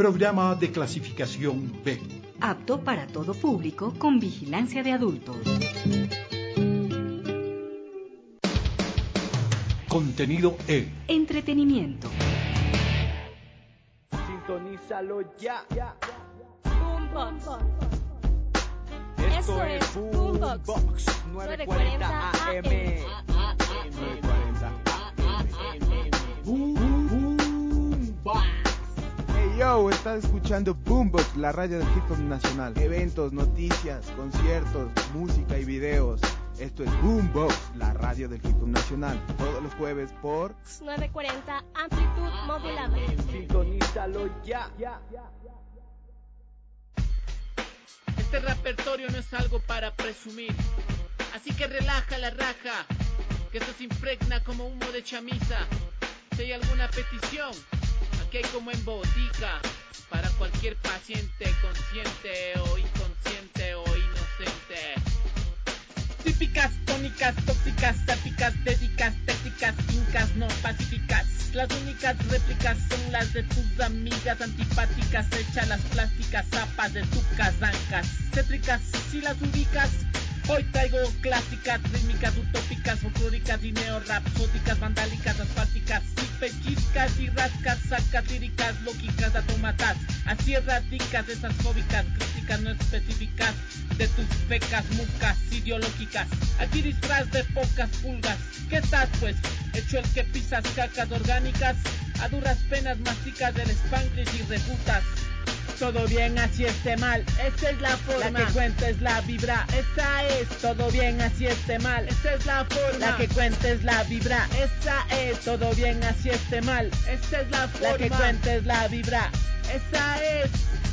Programa de clasificación B. Apto para todo público con vigilancia de adultos. Contenido E. Entretenimiento. Sintonízalo ya. Boombox. Esto es Boombox 940 AM. 940 AM. Boombox. Hey yo, estás escuchando Boombox, la radio del hip hop nacional. Eventos, noticias, conciertos, música y videos. Esto es Boombox, la radio del hip hop nacional. Todos los jueves por 940 amplitud modulada. Sintonízalo ya. Este repertorio no es algo para presumir, así que relaja la raja, que esto se impregna como humo de chamisa. Si hay alguna petición, aquí hay como en botica, para cualquier paciente consciente o inconsciente o inocente. Típicas, tónicas, tóxicas, sápicas, dédicas, técnicas, incas, no pacíficas. Las únicas réplicas son las de tus amigas antipáticas, hechas las plásticas, zapas de tucas, zancas, cétricas, si las ubicas. Hoy traigo clásicas, rítmicas, utópicas, folclóricas y neorrapsódicas, vandálicas, asfálticas, y pellizcas y rascas, sacas líricas, lógicas, atomatas, así erradicas esas fóbicas, críticas no específicas de tus fecas, mucas, ideológicas. Aquí disfraz de pocas pulgas, ¿qué estás pues? Hecho el que pisas cacas orgánicas, a duras penas masticas del Spanglish y refutas. Todo bien así esté mal, esa es la forma. La que cuenta es la vibra, esa es. Todo bien así esté mal, esa es la forma. La que cuenta es la vibra, esa es. Todo bien así esté mal, esa es la forma. La que cuenta es la vibra, esa es.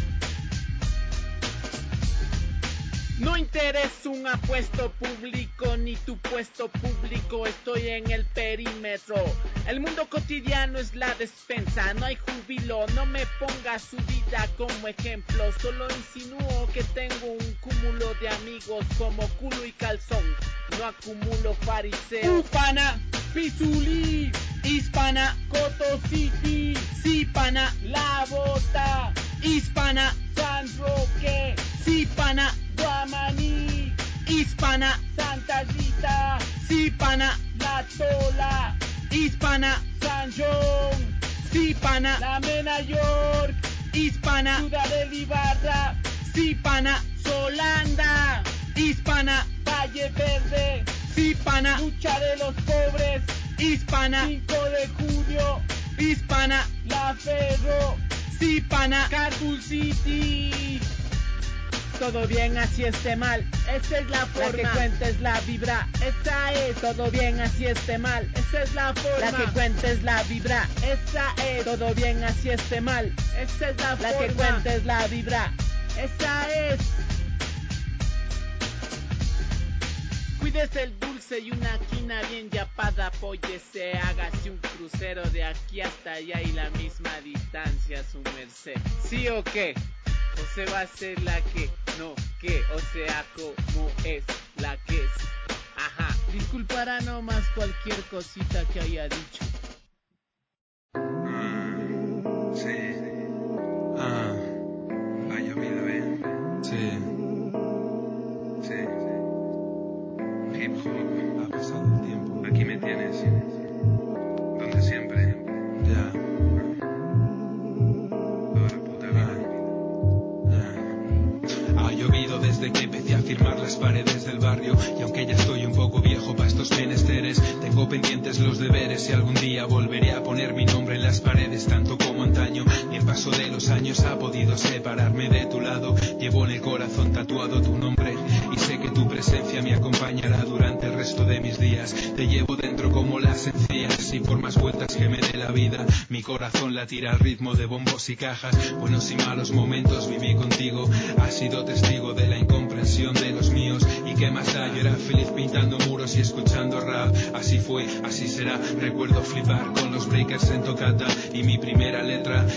No interesa un apuesto público ni tu puesto público, estoy en el perímetro. El mundo cotidiano es la despensa, no hay júbilo, no me pongas su vida como ejemplo. Solo insinúo que tengo un cúmulo de amigos como culo y calzón, no acumulo fariseos. Ufana, Pizuli, Hispana, Coto City, Sipana, La Bota, Hispana, San Roque, Sipana, Guamaní, Hispana, Santa Rita, Sipana, La Tola, Hispana, San John, Sipana, La Mena York, Hispana, Ciudad de Ibarra, Sipana, Solanda, Hispana, Valle Verde, Sipana, Lucha de los Pobres, Hispana, 5 de Junio, Hispana, La Ferro, Sipana, Carpool City. Todo bien así esté mal, esa es la forma. La que cuenta es la vibra, esa es. Todo bien así esté mal, esa es la forma. La que cuenta es la vibra, esa es. Todo bien así esté mal, esa es la forma. La que cuenta es la vibra, esa es. Cuídese el dulce y una quina bien yapada, apóyese, hágase un crucero de aquí hasta allá y la misma distancia a su merced. ¿Sí o qué? O se va a ser la que, no, que, o sea, como es, la que es. Ajá, disculpará nomás cualquier cosita que haya dicho. Sí. Ha llovido bien. Sí. Hip hop. Ha pasado el tiempo. Aquí me tienes. Donde siempre. Ya. Ha llovido desde que empecé a firmar las paredes del barrio, y aunque ya estoy un poco viejo para estos menesteres, tengo pendientes los deberes y algún día volveré a poner mi nombre en las paredes tanto como antaño. Ni el paso de los años ha podido separarme de tu lado. Llevo en el corazón tatuado tu nombre y sé que tu presencia me acompañará durante el resto de mis días. Te llevo dentro como las encías y por más vueltas que me dé la vida, mi corazón latirá al ritmo de bombos y cajas. Buenos y malos momentos viví contigo, has sido testigo de la incomprensión de los míos. Y qué más da, yo era feliz pintando muros y escuchando rap. Así fue, así será, recuerdo flipar con los breakers en tocata y mi primera letra y lo que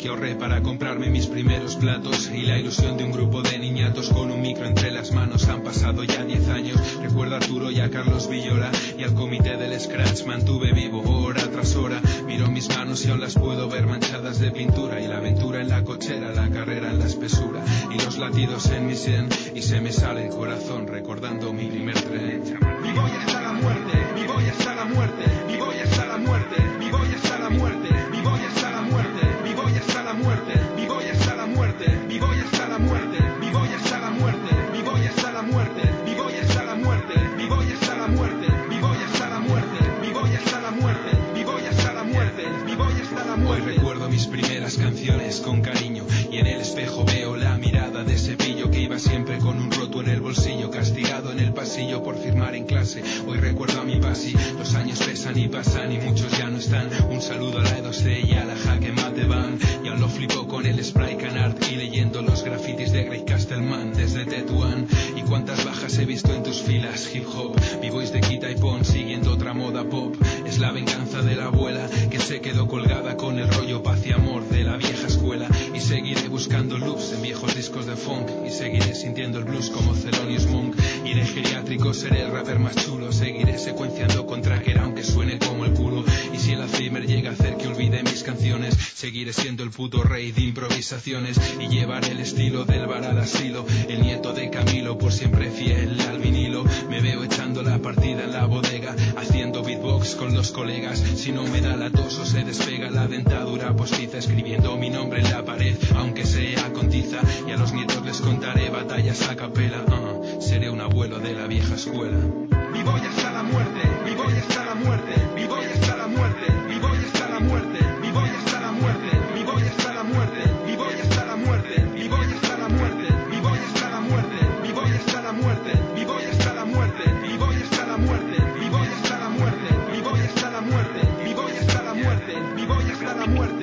que ahorré para comprarme mis primeros platos y la ilusión de un grupo de niñatos con un micro entre las manos. Han pasado ya 10 años, recuerdo a Arturo y a Carlos Villora y al comité del Scratch mantuve vivo hora tras hora. Miro mis manos y aún las puedo ver manchadas de pintura y la aventura en la cochera, la carrera en la espesura y los latidos en mi sien y se me sale el corazón recordando mi primer tren. Vivo y hasta la muerte, vivo y hasta la muerte, vivo y hasta la muerte, vivo y hasta la muerte, vivo y hasta la muerte, vivo y hasta la muerte, vivo y hasta la muerte, vivo y hasta la muerte, vivo y hasta la muerte, vivo y hasta la muerte, vivo y hasta la muerte, vivo y hasta la muerte, vivo y hasta la muerte, vivo y hasta la muerte, vivo y hasta la muerte, vivo y hasta la muerte. Hoy recuerdo mis primeras canciones con cariño y en el espejo veo la mirada de ese pillo que iba siempre con un roto en el bolsillo, castigado en el pasillo por firmar en clase. Hoy recuerdo a mi pasi, los años pesan y pasan y muchos ya no están. Un saludo a la E2C y a la Jaque Mate Band. Y aún lo flipo con el spray canard y leyendo los grafitis de Greg Castleman desde Tetuán. Y cuántas bajas he visto en tus filas, hip hop, b-boys de Quita y Pon siguiendo otra moda pop. Es la venganza de la abuela que se quedó colgada con el rollo paz y amor de la vieja escuela. Y seguiré buscando loops en viejos discos de funk y seguiré sintiendo el blues como Thelonious Monk. Iré geriátrico, seré el rapper más chulo, seguiré secuenciando con tracker aunque suene como el culo. Y si el Alzheimer llega a hacer que olvide mis canciones, seguiré siendo el puto rey de improvisaciones y llevaré el estilo del bar al asilo. El nieto de Camilo, por siempre fiel al vinilo. Me veo echando la partida en la bodega, haciendo beatbox con los colegas. Si no me da la tos o se despega la dentadura postiza, escribiendo mi nombre en la pared, aunque sea con tiza. Y a los nietos les contaré batallas a capela. Seré un abuelo de la vieja escuela. Vivo y hasta la muerte, vivo y hasta la muerte, vivo y hasta la muerte, vivo y hasta la muerte, vivo y hasta la muerte, vivo y hasta la muerte, vivo y hasta la muerte, vivo y hasta la muerte, vivo y hasta la muerte, vivo y hasta la muerte, vivo y hasta la muerte, vivo y hasta la muerte, vivo y hasta la muerte, vivo y hasta la muerte, vivo y hasta la muerte, vivo y hasta la muerte.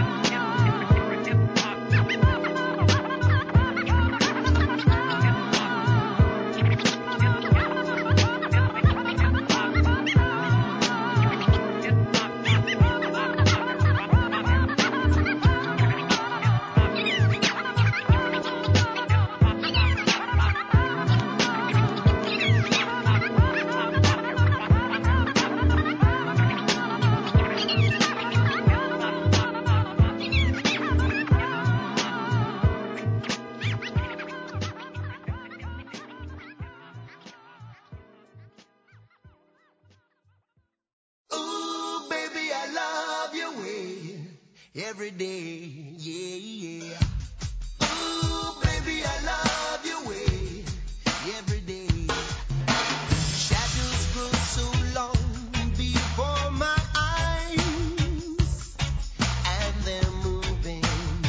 Every day, yeah, yeah. Ooh, baby, I love your way. Every day. Shadows grow so long before my eyes, and they're moving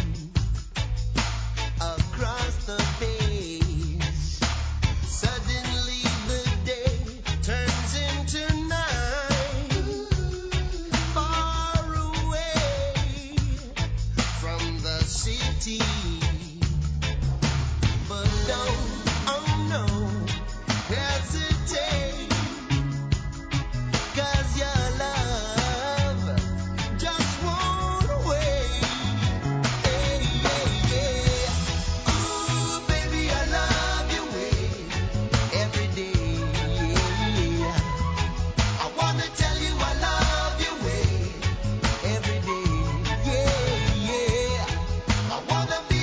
across the page. Suddenly the day turns into night. Far away from the city, but don't, oh no, hesitate, 'cause your love just won't wait. Hey, yeah, yeah. Ooh, baby, I love your way every day, yeah. I wanna tell you I love your way every day, yeah, yeah. I wanna be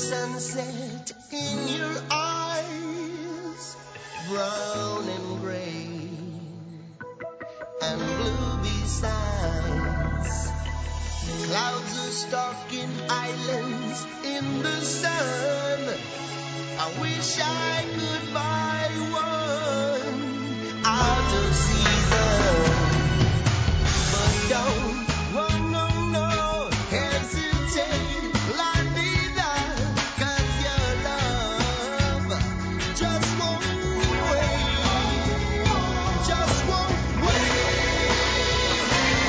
sunset in your eyes, brown and gray and blue besides. Clouds are stalking islands in the sun. I wish I could buy one out of season, but don't, no, hesitate, la vida, 'cause your love just won't wait, just won't wait.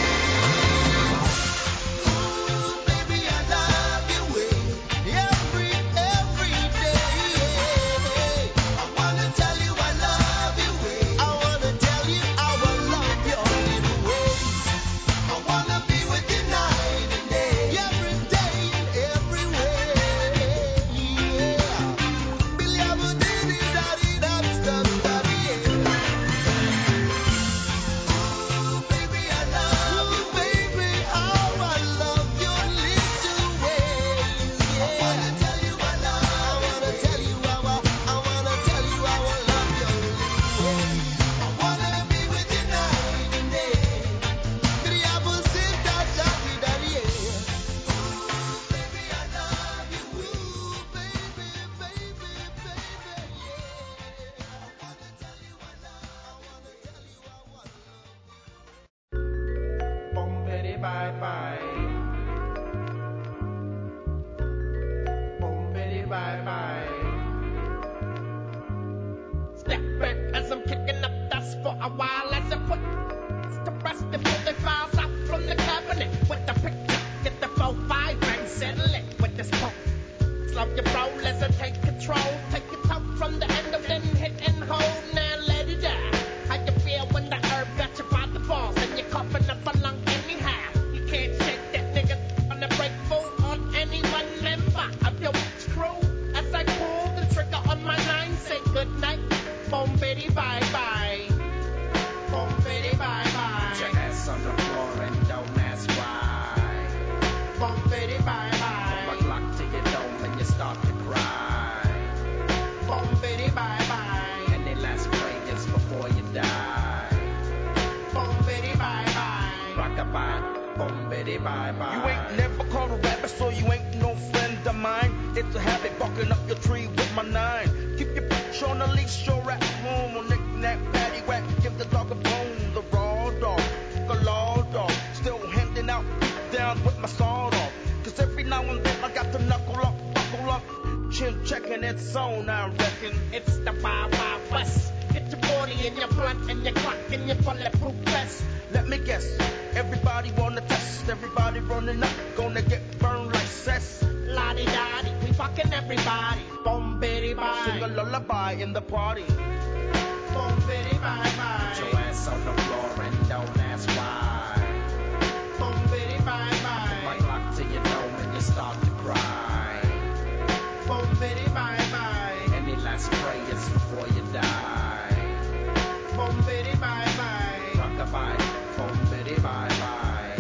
Ooh, baby, I love your way every day. I wanna tell you I love your way. I wanna tell you how I love your little ways. I wanna be with you night and day, every day and every way. Yeah. Billy, I would diddy daddy that stuff daddy. Ooh, baby, I love you, baby. How I love your little ways. Yeah. I wanna tell you I love. I wanna tell you how I wanna tell you how I love your little ways. I wanna be with you night and day. Billy, I would sit that daddy daddy. Ooh, baby, I love you. Ooh, baby, baby, baby, yeah. I wanna tell you I love. I wanna tell you how I love you. Boom, bitty, bye bye. Boom, bitty, bye bye. Step back as I'm kicking up dust for a while as I put the rest before they files out from the cabinet with the picture. Get the 4-5 and settle it with this pump. Slow your roll as I take control. Take it out from the end of then hit and hold. Now let it die. How you feel when the herb got you by the balls and you're coughing up a lung anyhow? You can't shake that nigga on the break full on any one member of your crew. As I pull the trigger on my 9, say good night. Boom, bitty, bye bye. Boom, bitty, bye bye. Put your ass on the floor and don't ask why. Boom, bitty, bye bye. Put my Glock to your dome and you start to cry. Boom, bitty, bye bye. Any last prayers before you die? Boom, bitty, bye bye. Rockabye, boom, bitty, bye bye. You ain't never caught a rabbit, so you ain't no friend of mine. It's a habit barking up your tree with my 9. Keep your bitch on the leash, you're at home. On knick-knack, paddywhack, give the dog a bone. The raw dog, the law dog. Still handing out beat down with my sawed off. 'Cause every now and then I got to knuckle up, buckle up. Chin checking its own, I reckon. It's the Wild Wild West. Get your 40 and your blunt and your clock and your bulletproof vest. Let me guess, everybody wanna test. Everybody running up, gonna get burned like cess. Lottie-dottie, we fucking everybody. Boom, bitty, Sing a bye. lullaby in the party. Boom, bitty, bye Put your bye. ass on the floor and don't ask why. Boom, bitty, bye Put my bye. Glock to your dome and you start to cry. Boom, bitty, bye bye. Any last prayers before you die? Boom, bitty, bye bye. Rockabye, boom, bitty, bye bye.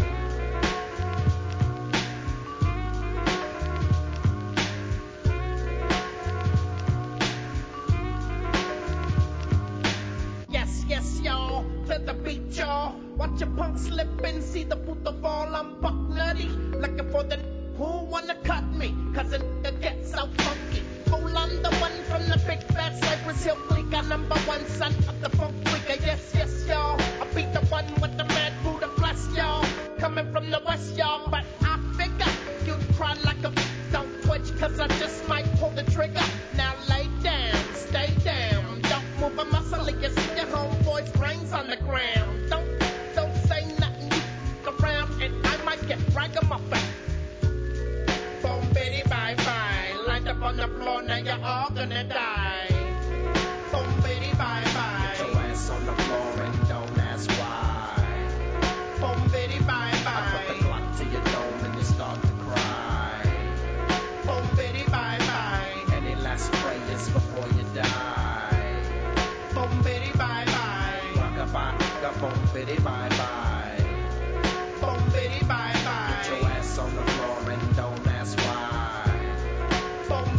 Yes, yes, y'all, to the beat, y'all. Watch your punk slip and see the puto fall. I'm buck nutty, looking for the who wanna cut me, 'cause it gets so funky. Fool, I'm the one from the big fat Cypress Hill clique, a #1 son of the funk freaker. Yes, yes, y'all, I'll be the one with the mad Buddha bless y'all. Coming from the west, y'all, but I figure you'd cry like a don't twitch, 'cause I just might pull the trigger. Now lay down, stay down, don't move a muscle, you see your homeboy's brains on the ground. Don't say nothing, you around and I might get ragamuffin. Boom, bitty, bye bye. Lined up on the floor, now you're all gonna die. Boom, bitty, bye bye. Put your ass on the floor and don't ask why. Boom, bitty, bye I put the bye. Glock to your dome and you start to cry. Boom, bitty, bye bye. Any last prayers before you die? Boom, bitty, bye bye. Rockabye, boom, bitty, bye bye. Boom, bitty, bye bye. Put your ass on the floor and don't ask why. Boom,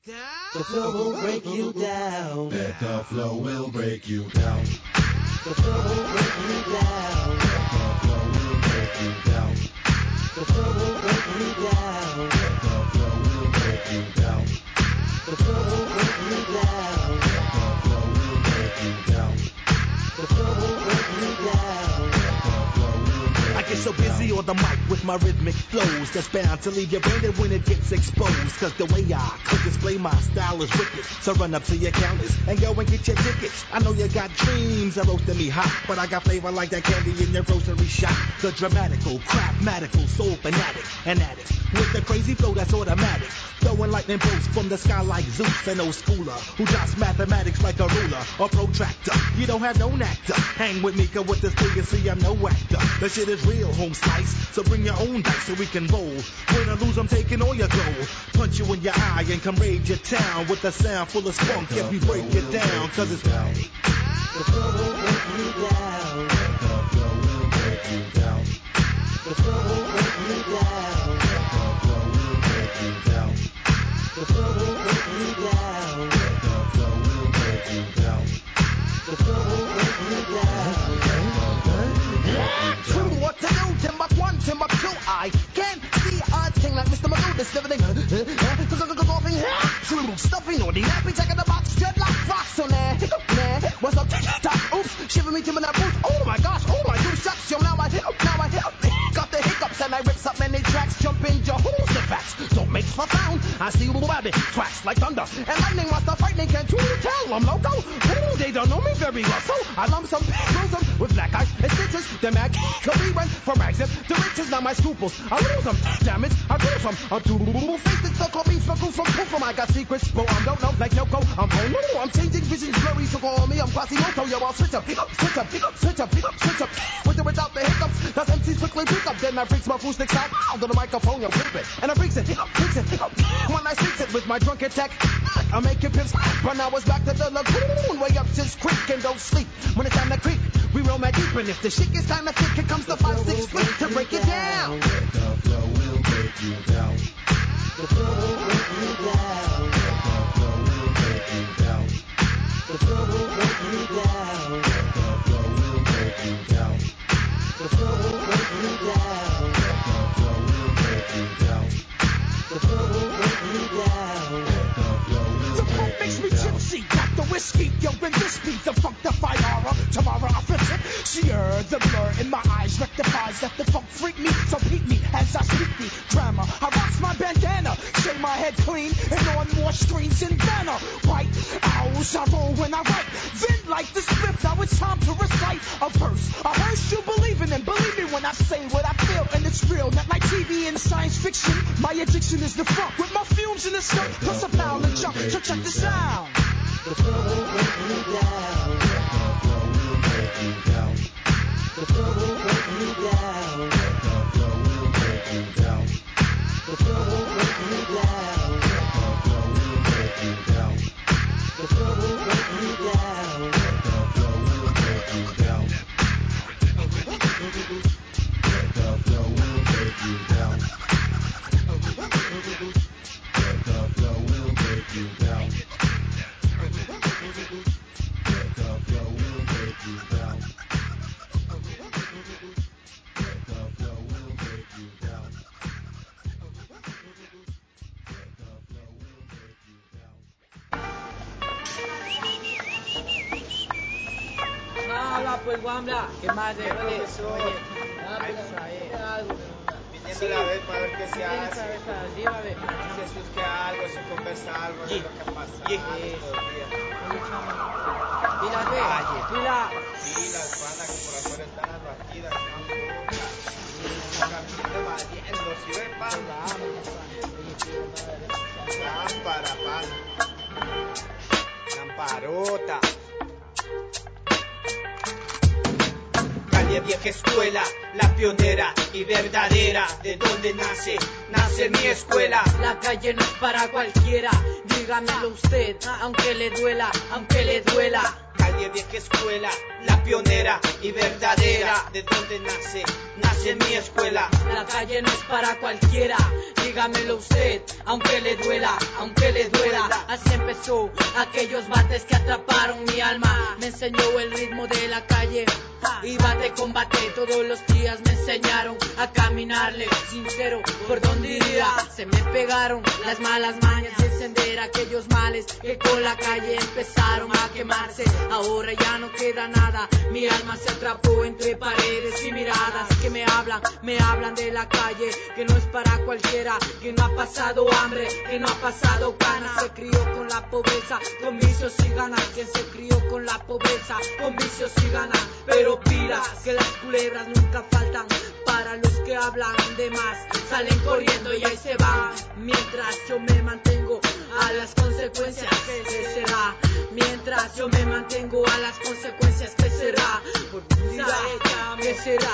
The flow will break you down. Bet the flow will break you down. The flow will break you down. Bet the flow will break you down. The flow will break you down. Bet the flow will break you down. The flow will break you down. I get so busy on the mic with my rhythmic flows that's bound to leave you branded when it gets exposed. Cause the way I could display my style is wicked. So run up to your counters and go and get your tickets. I know you got dreams of roasting me hot, but I got flavor like that candy in your grocery shop. The dramatical, crapmatical, soul fanatic, an addict with the crazy flow that's automatic. Throwing lightning bolts from the sky like Zeus, an old schooler who drops mathematics like a ruler or protractor. You don't have no nectar. Hang with me, cause with this thing you see I'm no actor. The shit is real, home slice. So bring your own dice so we can roll. Win or lose, I'm taking all your gold. Punch you in your eye and come raid your town with a sound full of spunk. If we break it down, cause it's right. The flow will break you down. The flow will break you down. The flow will break you down. The flow will break you down. True, what to do? Timbuk 1, Timbuk 2. I can't see a thing like Mr. Magoo. This everything. True, stuffing or the nappy, checking the box, dreadlock rocks on there. What's up? Tick-tock, oops, shiver me to my boots. Oh my gosh, oh my goose shucks. Yo, now I got the hiccups and I rips up many tracks. Jump in Jehoshaphat. Don't make a sound. I see little rabbit tracks like thunder and lightning. What's the frightening? Can't you tell I'm loco? Ooh, they don't know me very well, so I lump some, lose them with black eyes and stitches. The mag could be rent from rags to riches. Now my scruples, I lose them. Damn it, I lose them. I'm too faces, so call me smoke from proof. I got secrets, but I don't know like Yoko. I'm oh no, I'm changing visions blurry, so call me. I'm Quasimodo, yo, I'll switch up with or without the hiccups. That's MCs quickly pick up. Then I freaks my food sticks out to the microphone, yo, flip it. And I freaks it, when I speaks it with my drunken tech. I make it pips, but now it's back to the lagoon. Way up this creek and don't sleep when it's time to creep. We roll that deep, and if the shit gets time to thick, here comes the 5-6 fleet to break it down. The flow will break you down. The flow will break you down. The flow will break you down. The flow will break you down. The flow will break you down. The funk makes me tipsy, got the whiskey, yo, and this beat the funkified horror. Tomorrow I flip it, sheer the blur in my eyes rectifies that the funk freak me, so peep me as I speak the grammar. I rocks my bandana, shave my head clean, and on more screens than Vanna. White owls, I roll when I write, then like the script, now it's time to recite a verse. I heard you believing and believe me when I say what I feel, and it's real, not like TV and science fiction. My addiction is the funk, with my fumes in the skunk, plus a pound of junk, so check this out. The flow will break you down. The flow will break you down. The flow will break you down. The flow will break you down. Pues Wambla, ¿qué más de profesor? Viniéndole a ver para ver qué se hace. Si surge algo, se conversa algo de lo que ha pasado estos días. Pilas, Pilas, pana, que por afuera están las batidas, camino valiendo, ¿sí ves, pana? Lámpara, pana. Lamparota. Vieja escuela, la pionera y verdadera, de donde nace mi escuela. La calle no es para cualquiera, dígamelo usted, aunque le duela. Calle vieja escuela, la pionera y verdadera, de donde nace mi escuela. La calle no es para cualquiera, dígamelo usted, aunque le duela, así empezó aquellos bates que atraparon mi alma, me enseñó el ritmo de la calle, y bate con bate todos los días me enseñaron a caminarle, sincero, por donde iría, se me pegaron las malas mañas de encender aquellos males que con la calle empezaron a quemarse, ahora ya no queda nada, mi alma se atrapó entre paredes y miradas que me hablan de la calle, que no es para cualquiera, que no ha pasado hambre, que no ha pasado ganas, se crió con la pobreza, con vicios y ganas, quien se crió con la pobreza, con vicios y ganas, pero pira, que las culebras nunca faltan, para los que hablan de más, salen corriendo y ahí se van, mientras yo me mantengo a las consecuencias, ¿qué será? Mientras yo me mantengo a las consecuencias, ¿qué será? ¿Qué será?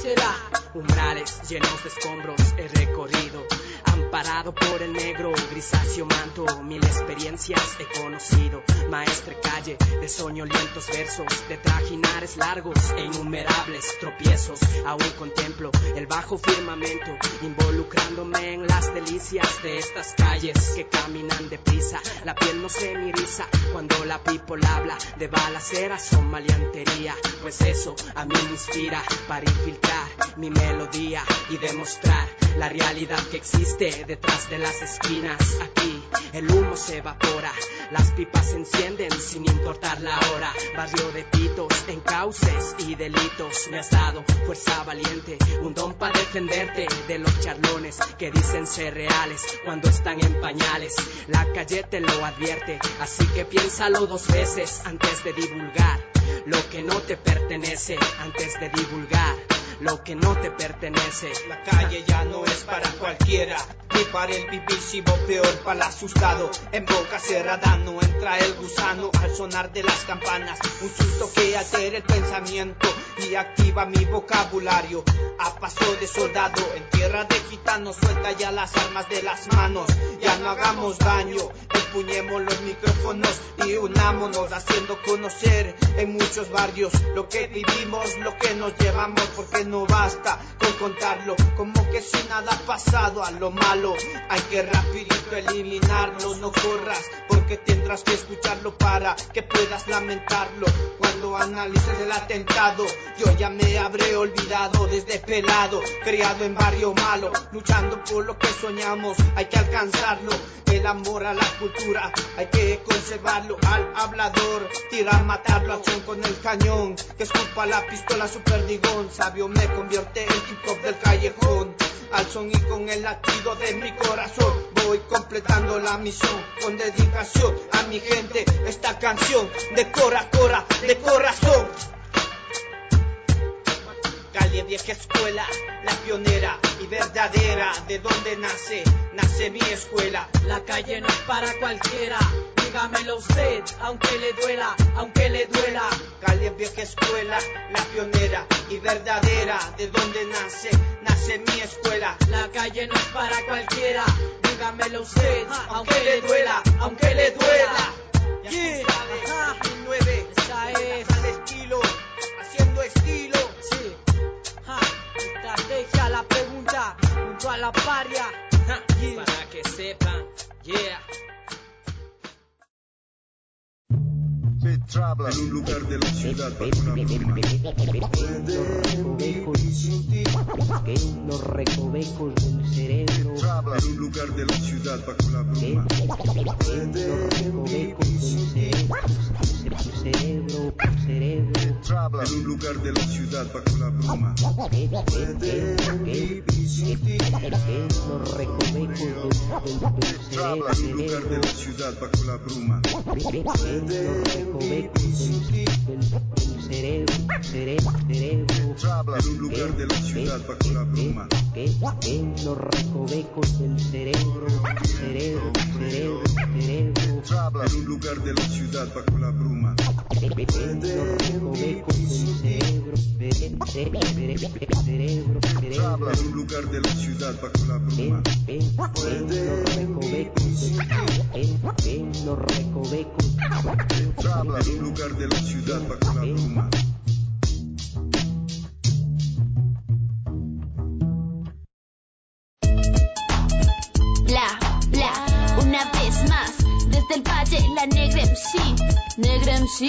Umbrales llenos de escombros he recorrido, amparado por el negro grisáceo manto, mil experiencias he conocido, maestre calle de soñolientos versos, de trajinares largos e innumerables tropiezos, aún contemplo el bajo firmamento, involucrándome en las delicias de estas calles que caminan deprisa, la piel no se me eriza cuando la people habla de balaceras o maleantería, pues eso a mí me inspira para infiltrar mi melodía y demostrar la realidad que existe detrás de las esquinas. Aquí el humo se evapora, las pipas se encienden sin importar la hora. Barrio de pitos, encauces y delitos, me has dado fuerza valiente, un don para defenderte de los charlones que dicen ser reales cuando están en pañales. La calle te lo advierte, así que piénsalo dos veces antes de divulgar lo que no te pertenece, antes de divulgar lo que no te pertenece. La calle ya no es para cualquiera, ni para el vivísimo, peor para el asustado. En boca cerrada no entra el gusano al sonar de las campanas, un susto que altera el pensamiento y activa mi vocabulario. A paso de soldado en tierra de gitanos, suelta ya las armas de las manos, ya no hagamos daño, empuñemos los micrófonos y unámonos, haciendo conocer en muchos barrios lo que vivimos, lo que nos llevamos, porque no basta con contarlo como que si nada ha pasado. A lo malo hay que rapidito eliminarlo, no corras porque tendrás que escucharlo para que puedas lamentarlo. Cuando analices el atentado, yo ya me habré olvidado desde pelado, criado en barrio malo, luchando por lo que soñamos, hay que alcanzarlo. El amor a la cultura hay que conservarlo, al hablador tirar, matarlo, acción con el cañón, que escupa la pistola su perdigón, sabio me convierte en hip hop del callejón. Al son y con el latido de mi corazón voy completando la misión, con dedicación a mi gente esta canción de cora, de corazón. Calle vieja escuela, la pionera y verdadera, de donde nace mi escuela. La calle no es para cualquiera, dígamelo usted, aunque le duela. Calle vieja escuela, la pionera y verdadera, de donde nace mi escuela. La calle no es para cualquiera, dígamelo usted, aunque le duela. Yeah. 2009, esa es al estilo, haciendo estilo. Sí. Estrategia, la pregunta, junto a la paria. Yeah. Para que sepan, yeah. En un lugar de la ciudad bajo una bruma. Que en los recovecos del cerebro. En un lugar de la ciudad bajo la bruma. Que en los recovecos del cerebro. En un lugar de la ciudad bajo la bruma. Que en los recovecos del cerebro. En un lugar de la ciudad bajo la bruma. Recovecos del cerebro. En un lugar de la ciudad bajo la bruma. Que en los recovecos del cerebro. En un lugar de la ciudad bajo la bruma. En los recovecos del cerebro. En un lugar de la ciudad bajo la bruma. En los recovecos. En un lugar de la ciudad bajo la bruma. Negra MC.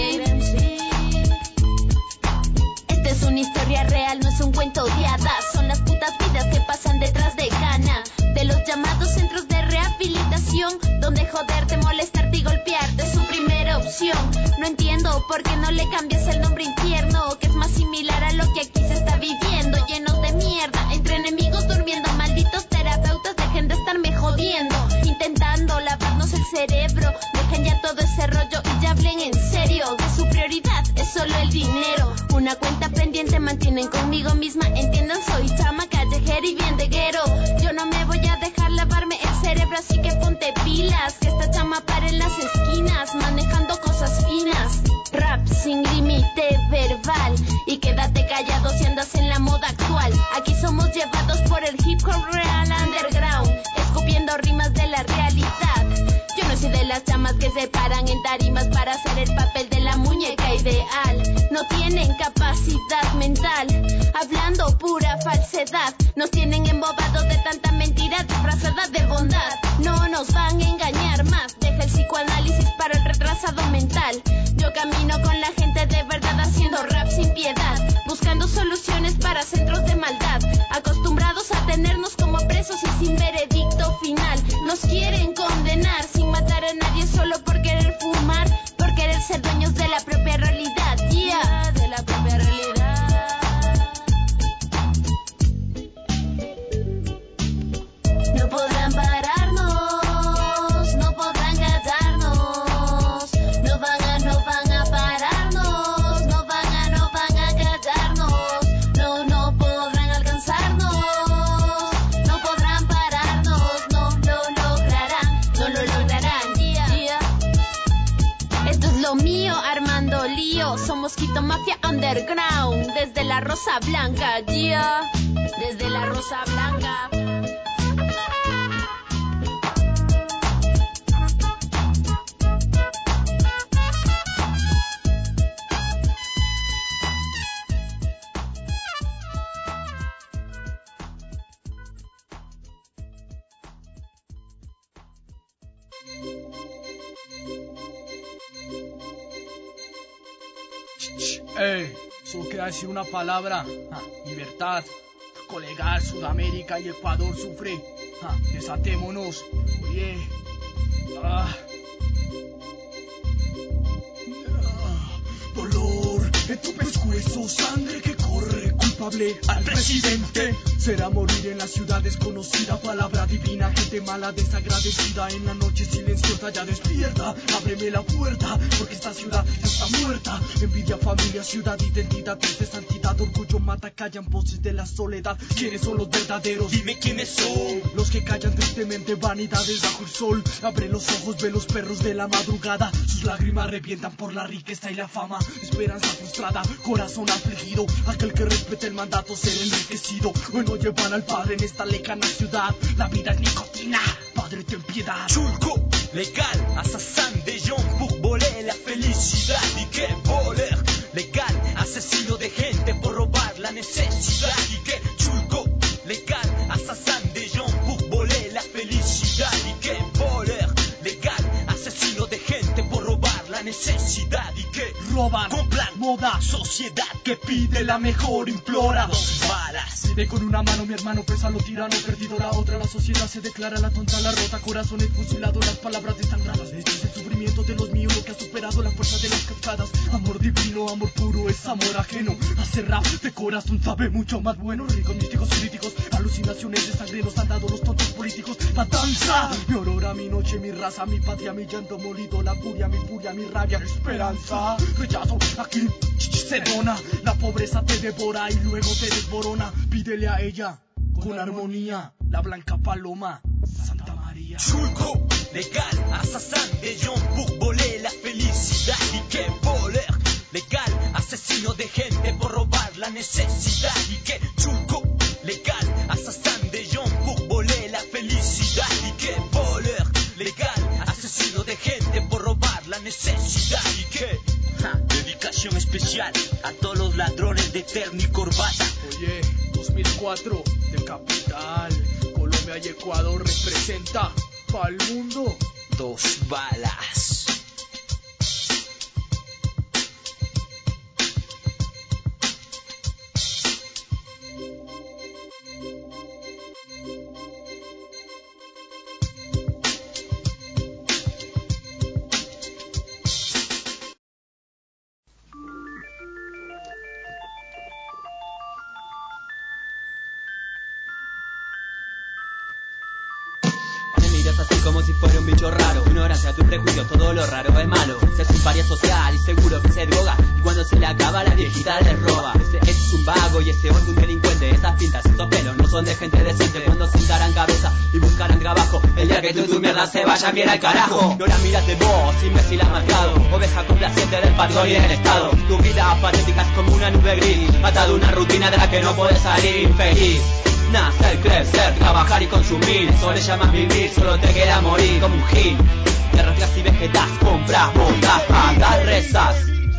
Esta es una historia real, no es un cuento de hadas. Son las putas vidas que pasan detrás de Ghana, de los llamados centros de rehabilitación, donde joderte, molestarte y golpearte es su primera opción. No entiendo por qué no le cambias el nombre infierno, que es más similar a lo que aquí se está viviendo. Llenos de mierda, entre enemigos durmiendo. Malditos terapeutas, dejen de estarme jodiendo, intentando lavarnos el cerebro. Dejen ya todo ese rollo y ya hablen en serio, que su prioridad es solo el dinero. Una cuenta pendiente mantienen conmigo misma. Entiendan, soy chama callejera y bien de guero. Yo no me voy a dejar lavarme el cerebro, así que ponte pilas, que esta chama para en las esquinas, manejando cosas finas. Rap sin límite verbal, y quédate callado si andas en la moda actual. Aquí somos llevados por el hip hop real underground, escupiendo rimas de la realidad. Yo no soy de las chamas que se paran en tarimas para hacer el papel de la muñeca ideal. No tienen capacidad mental, hablando pura falsedad. Nos tienen embobados de tanta mentira disfrazada de bondad. No nos van a engañar más, deja el psicoanálisis para el retrasado mental. Yo camino con la gente de verdad, haciendo rap sin piedad, buscando soluciones para centros de maldad, acostumbrados a tenernos como presos y sin veredicto final. Nos quieren condenar sin matar a nadie, solo por querer fumar, por querer ser dueños de la propia realidad, yeah, de la propia realidad. No podrán pararnos, no podrán callarnos, no van a pararnos, no van a callarnos, no podrán alcanzarnos, no podrán pararnos, no lo lograrán, yeah. Esto es lo mío, armando lío, somos Quito Mafia Underground, desde la Rosa Blanca, yeah, desde la Rosa Blanca. Solo queda decir una palabra, libertad. Colegas, Sudamérica y Ecuador sufre. Desatémonos, oye. Dolor en tu pescuezo, sangre que corre, culpable al presidente. Será morir en la ciudad desconocida, palabra divina, gente mala, desagradecida. En la noche silenciosa ya despierta, ábreme la puerta, porque esta ciudad ya está muerta. Envidia, familia, ciudad, identidad, desde santidad, orgullo mata, callan voces de la soledad. ¿Quiénes son los verdaderos? Dime quiénes son. Los que callan tristemente, vanidades bajo el sol. Abre los ojos, ve los perros de la madrugada. Sus lágrimas revientan por la riqueza y la fama. Esperanza frustrada, corazón afligido. Aquel que respete el mandato será enriquecido. Hoy no llevan al padre en esta lejana ciudad. La vida es nicotina, padre ten piedad. Chulco, legal, assassin de gens pour voler la felicidad. ¿Y qué voler? Legal, asesino de gente por robar la necesidad. ¿Y qué? Chulco, legal, assassin de gens pour voler la felicidad. ¿Y qué voler? Legal, asesino de gente por robar la necesidad. ¿Y qué? Roban con plan, moda, sociedad que pide la mejor, implora 2 balas. Pide con una mano mi hermano, pesa lo tirano, perdido la otra. La sociedad se declara la tonta, la rota, corazones fusilados, las palabras desangradas. Este es el sufrimiento de los míos, lo que ha superado la fuerza de las cascadas. Amor divino, amor puro, es amor ajeno. Hacer rap de corazón sabe mucho más bueno. Ricos, místicos, críticos, alucinaciones de sangre nos han dado los tontos políticos. Matanza, mi aurora, mi noche, mi raza, mi patria, mi llanto molido, la furia, mi rabia, esperanza. Rechazo, aquí se dona, la pobreza te devora y luego te desborona. Pídele a ella, con armonía, la blanca paloma, Santa María. Chulco, legal, assassin de gens pour voler la felicidad. ¿Y qué voler? Legal, asesino de gente por robar la necesidad. ¿Y qué? Chulco, legal, assassin de gens pour voler la felicidad. ¿Y qué voler? Legal, asesino de gente por robar la necesidad. ¿Y qué? Dedicación especial a todos los ladrones de terno y corbata. Oye, 2004, de capital, Colombia y Ecuador representa pa'l mundo 2 balas. miras así como si fuera un bicho raro. Tu ignorancia, tu prejuicio, todo lo raro es malo. Ese es un paria social y seguro que se droga, y cuando se le acaba la viejita le roba. Ese es un vago y ese otro un delincuente. Esas pintas, esos pelos no son de gente decente. Cuando sentarán cabeza y buscarán trabajo, el día que tú y tu mierda se vayan bien al carajo. No la miras de vos, imbécil amargado, oveja complaciente del patrón y del estado. Tu vida patética es como una nube gris, atado a una rutina de la que no puedes salir infeliz. Nacer, crecer, trabajar y consumir, eso le llamas vivir, solo te queda morir como un gil. Te retiras y vegetas, compras, botas, pagas, rezas.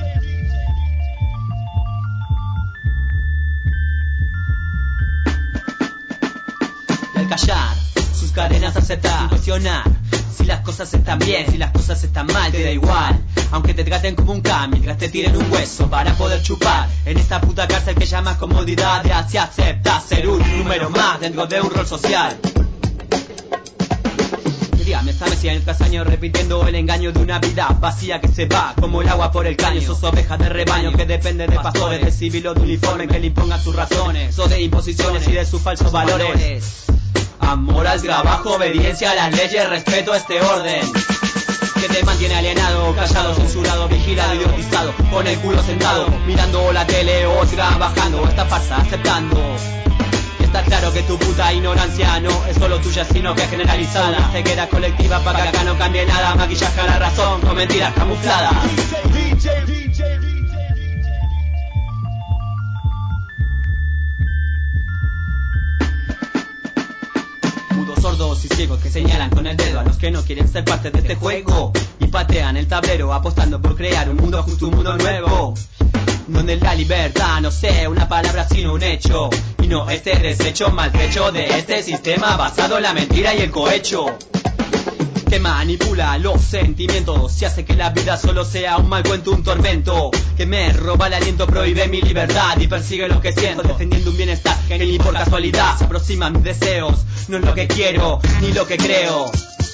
Y al callar, sus cadenas aceptas sin cuestionar. Si las cosas están bien, si las cosas están mal, te da igual. Aunque te traten como un can, mientras te tiren un hueso para poder chupar. En esta puta cárcel que llamas comodidad, ya se acepta ser un número más dentro de un rol social. Dígame, ¿sabes si año tras año repitiendo el engaño de una vida vacía que se va como el agua por el caño? Sos ovejas de rebaño que depende de pastores, de civil o de uniforme que le impongan sus razones, o de imposiciones y de sus falsos valores. Amor al trabajo, obediencia a las leyes, respeto a este orden que te mantiene alienado, callado, censurado, vigilado, idiotizado, con el culo sentado, mirando la tele o trabajando, esta farsa aceptando. Y está claro que tu puta ignorancia no es solo tuya, sino que es generalizada. Una ceguera colectiva para que acá no cambie nada, maquillaje a la razón con mentiras camufladas. Sordos y ciegos que señalan con el dedo a los que no quieren ser parte de este juego y patean el tablero apostando por crear un mundo justo, un mundo nuevo, donde la libertad no sea una palabra sino un hecho, y no este desecho maltrecho de este sistema basado en la mentira y el cohecho, que manipula los sentimientos y hace que la vida solo sea un mal cuento, un tormento, que me roba el aliento, prohíbe mi libertad y persigue lo que siento, defendiendo un bienestar que ni por casualidad se aproxima a mis deseos. No es lo que quiero, ni lo que creo.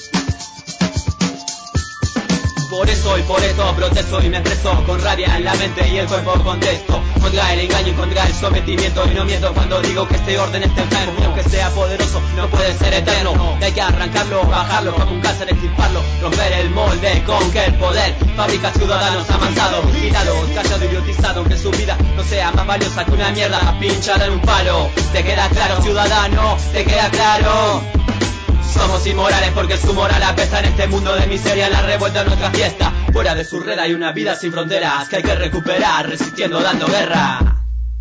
Por eso y por esto protesto y me expreso con rabia en la mente y el cuerpo contesto contra el engaño y contra el sometimiento, y no miento cuando digo que este orden está enfermo, y aunque sea poderoso no puede ser eterno, y hay que arrancarlo, bajarlo como un cáncer, extirparlo, romper el molde con que el poder fabrica ciudadanos amansados, vigilados, callados, idiotizados, aunque su vida no sea más valiosa que una mierda pinchada en un palo. ¿Te queda claro, ciudadano? ¿Te queda claro? Somos inmorales porque su moral apesta en este mundo de miseria, en la revuelta de nuestra fiesta. Fuera de su red hay una vida sin fronteras que hay que recuperar, resistiendo, dando guerra.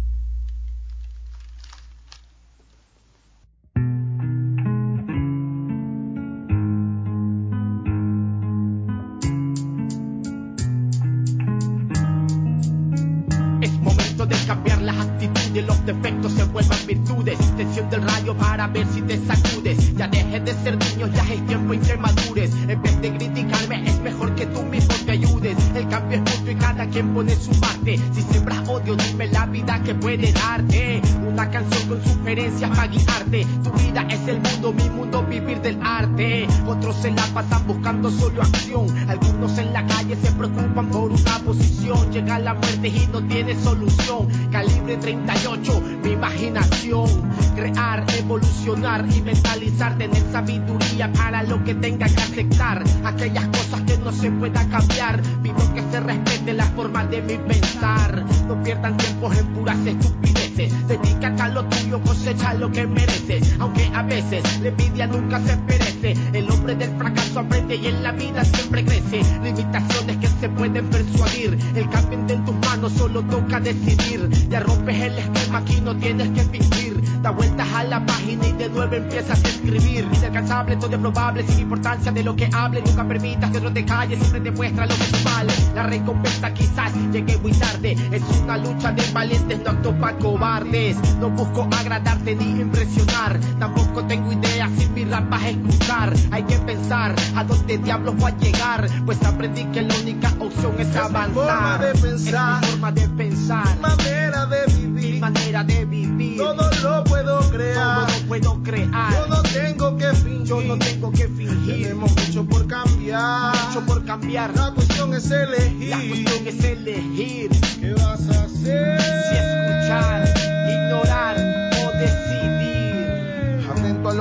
Es momento de cambiar las actitudes, los defectos se vuelvan virtudes. Tensión del rayo para ver si te sacudes. Ya dejes de ser niño, ya es tiempo en que madures. En vez de criticarme, es mejor que tú mismo te ayudes. El cambio es mutuo y cada quien pone su parte. Si siembras odio, dime la vida que puede darte. Una canción con sugerencias para guiarte. Tu vida es el mundo, mi mundo, vivir del arte. Otros se la pasan buscando solo acción. Algunos en la calle se preocupan por una posición. Llega la muerte y no tiene solución. Calibre 38, mi imaginación. Crear, evolucionar y mentalizar. Tener sabiduría para lo que tenga que aceptar. Aquellas cosas que no se pueda cambiar. Pido que se respete la forma de mi pensar. No pierdan tiempo en puras estupideces. Dedícate a lo tuyo, cosecha lo que mereces. Aunque a veces la envidia nunca se perece. El hombre del fracaso aprende y en la vida siempre crece. Limitaciones que se pueden persuadir. El cambio está en tus manos, solo toca decidir. Ya rompes el esquema, aquí no tienes que fingir. Da vueltas a la página y de nuevo empiezas a escribir. Inalcanzable, todo es probable, sin importancia de lo que hable. Nunca permitas que otro te calle, siempre te muestra lo que tú vales. La recompensa quizás llegue muy tarde. Es una lucha de valientes, no acto pa' cobardes. No busco agradarte ni impresionar. Tampoco tengo idea si mi rap vas a escuchar. Hay que pensar a dónde diablos voy a llegar. Pues aprendí que la única opción es avanzar. Es mi forma de pensar, es mi forma de pensar, mi manera de vivir, mi manera de vivir. Todo lo puedo crear, todo lo puedo crear. Yo no tengo que fingir, yo no tengo que fingir. Tenemos mucho por cambiar, mucho por cambiar. La cuestión es elegir, la cuestión es elegir. ¿Qué vas a hacer? Si escuchar, ignorar o decidir. Atento a lo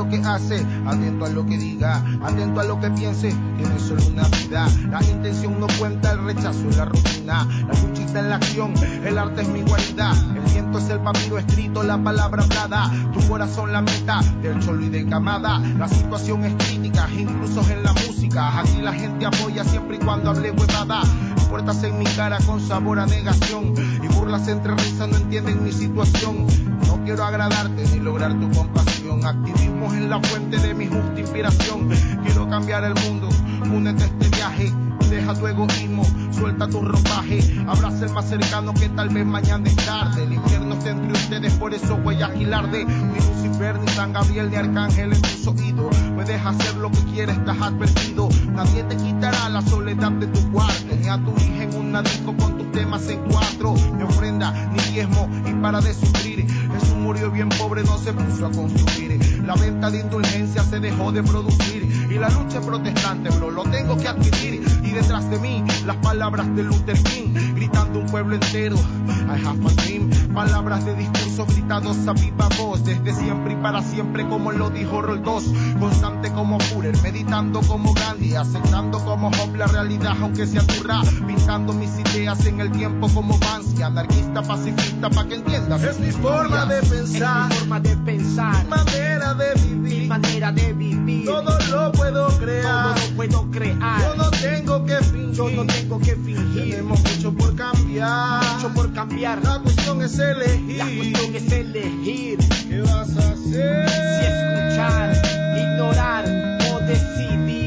lo que hace, atento a lo que diga, atento a lo que piense, tiene solo una vida. La intención no cuenta, el rechazo es la rutina, la lucha está en la acción, el arte es mi guarida, el viento es el papiro escrito, la palabra hablada, tu corazón la meta del cholo y de Camada. La situación es crítica, incluso en la música, aquí la gente apoya siempre y cuando hable huevada. Puertas en mi cara con sabor a negación y burlas entre risas, no entienden mi situación. No quiero agradarte ni lograr tu compasión, activismo es la fuente de mi justa inspiración. Quiero cambiar el mundo, únete a este viaje, deja tu egoísmo, suelta tu ropaje, abraza el más cercano que tal vez mañana es tarde. El infierno está entre ustedes, por eso voy a agilarde. Ni Lucifer, ni San Gabriel, ni Arcángel en tus oídos. Puedes hacer lo que quieras, estás advertido. Nadie te quitará la soledad de tu cuarto, ni a tu hija en un disco con tus temas en 4. Ni ofrenda, ni diezmo, y para de sufrir. Jesús murió bien pobre, no se puso a construir. La venta de indulgencia se dejó de producir. Y la lucha protestante, bro, lo tengo que adquirir. Y detrás de mí, las palabras de Luther King, gritando un pueblo entero, I have a dream. Palabras de discurso gritados a viva voz, desde siempre y para siempre, como lo dijo Roll 2. Constante como Führer, meditando como Gandhi, aceptando como Hope la realidad aunque sea dura, pintando mis ideas en el tiempo como Banksy, anarquista, pacifista, pa' que entiendas. Es mi forma de pensar, es mi forma de pensar, mi manera de vivir, mi manera de vivir. Todo lo puedo crear, todo lo puedo crear. Yo no tengo que fingir, yo no tengo que fingir. Tenemos mucho por cambiar, mucho por cambiar. La cuestión es elegir, la cuestión es elegir. ¿Qué vas a hacer? Si escuchar, ignorar o decidir.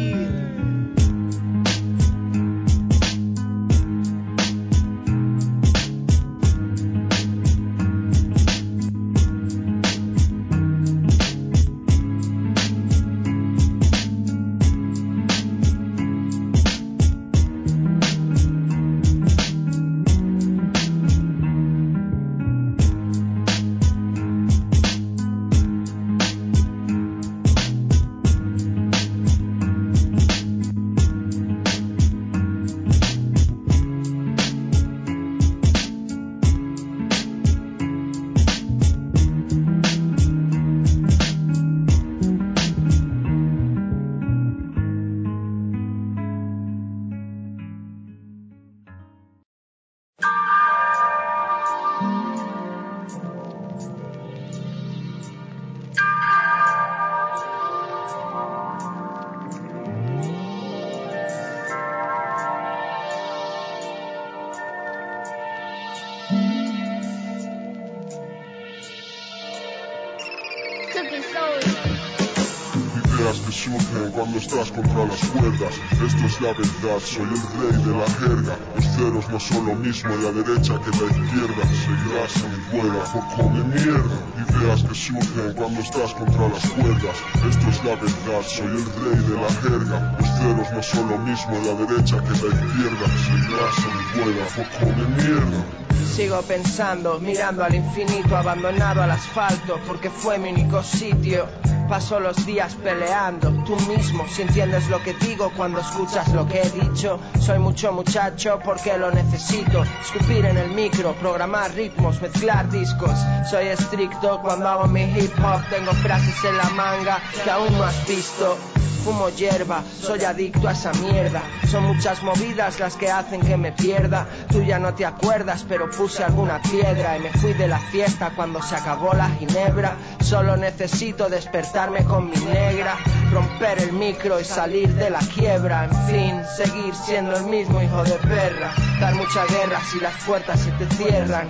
Ideas que surgen cuando estás contra las cuerdas. Esto es la verdad, soy el rey de la jerga. Los ceros no son lo mismo a la derecha que a la izquierda. Seguirás a mi rueda por come mierda. Ideas que surgen cuando estás contra las cuerdas. Esto es la verdad, soy el rey de la jerga. Los ceros no son lo mismo a la derecha que a la izquierda. Seguirás a mi rueda por come mierda. Sigo pensando, mirando al infinito, abandonado al asfalto, porque fue mi único sitio. Paso los días peleando, tú mismo, si entiendes lo que digo cuando escuchas lo que he dicho. Soy mucho muchacho porque lo necesito, escupir en el micro, programar ritmos, mezclar discos. Soy estricto cuando hago mi hip hop, tengo frases en la manga que aún no has visto. Fumo hierba, soy adicto a esa mierda. Son muchas movidas las que hacen que me pierda. Tú ya no te acuerdas, pero puse alguna piedra y me fui de la fiesta cuando se acabó la ginebra. Solo necesito despertarme con mi negra, romper el micro y salir de la quiebra. En fin, seguir siendo el mismo hijo de perra. Dar mucha guerra si las puertas se te cierran.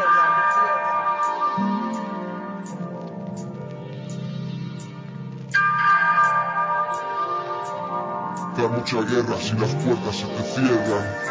Dar mucha guerra si las puertas se te cierran.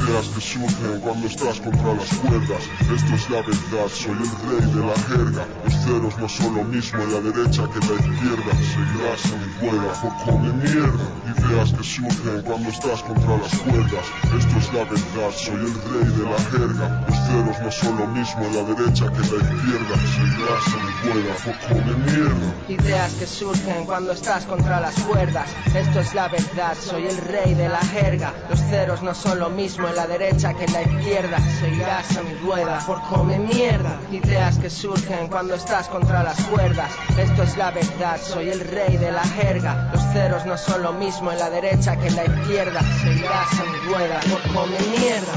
Ideas que surgen cuando estás contra las cuerdas. Esto es la verdad, soy el rey de la jerga. Los ceros no son lo mismo en la derecha que en la izquierda. Seguirás a mi rueda por come mierda. Ideas que surgen cuando estás contra las cuerdas. Esto es la verdad, soy el rey de la jerga. Los ceros no son lo mismo en la derecha que en la izquierda. Seguirás a mi rueda por come mierda. Ideas que surgen cuando estás contra las cuerdas. Esto es la verdad, soy el rey de la jerga. Los ceros no son lo mismo en la derecha que en la izquierda. Seguirás a mi rueda por come mierda. Ideas que surgen cuando estás contra las cuerdas. Esto es la verdad, soy el rey de la jerga. Los ceros no son lo mismo en la derecha que en la izquierda. Seguirás a mi rueda por come mierda.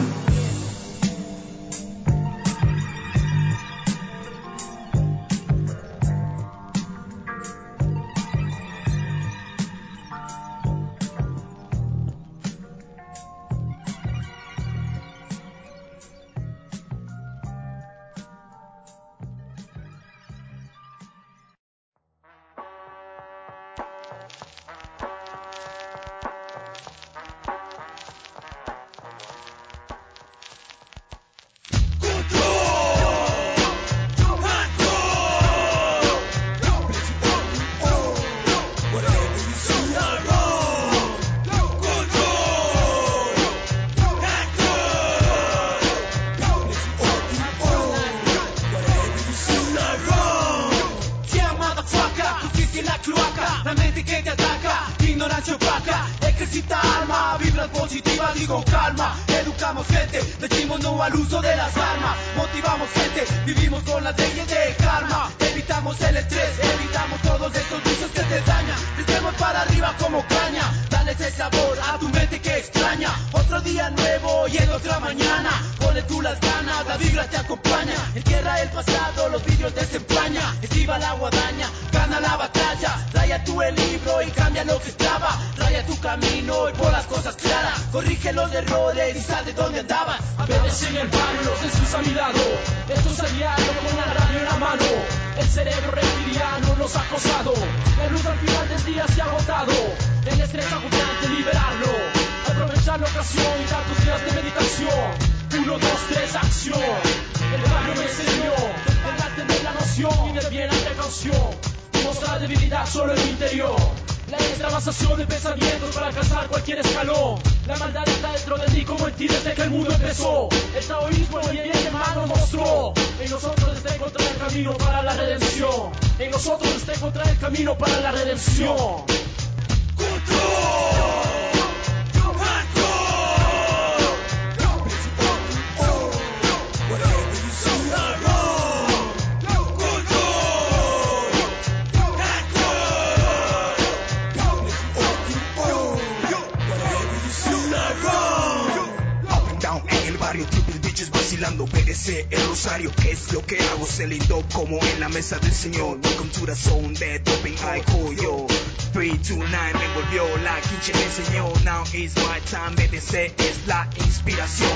Del Señor, welcome to the zone, that doping I call yo. 329 me envolvió, la quinche me enseñó. Now is my time, BDC es la inspiración.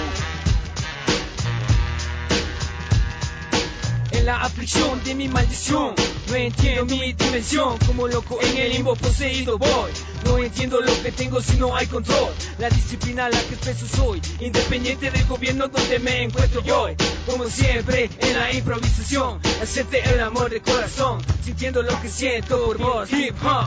En la aflicción de mi maldición, no entiendo mi dimensión. Como loco en el limbo poseído voy. No entiendo lo que tengo si no hay control. La disciplina la que expreso soy, independiente del gobierno donde me encuentro yo. Como siempre en la improvisación, acepte el amor de corazón, sintiendo lo que siento por vos. Hip hop.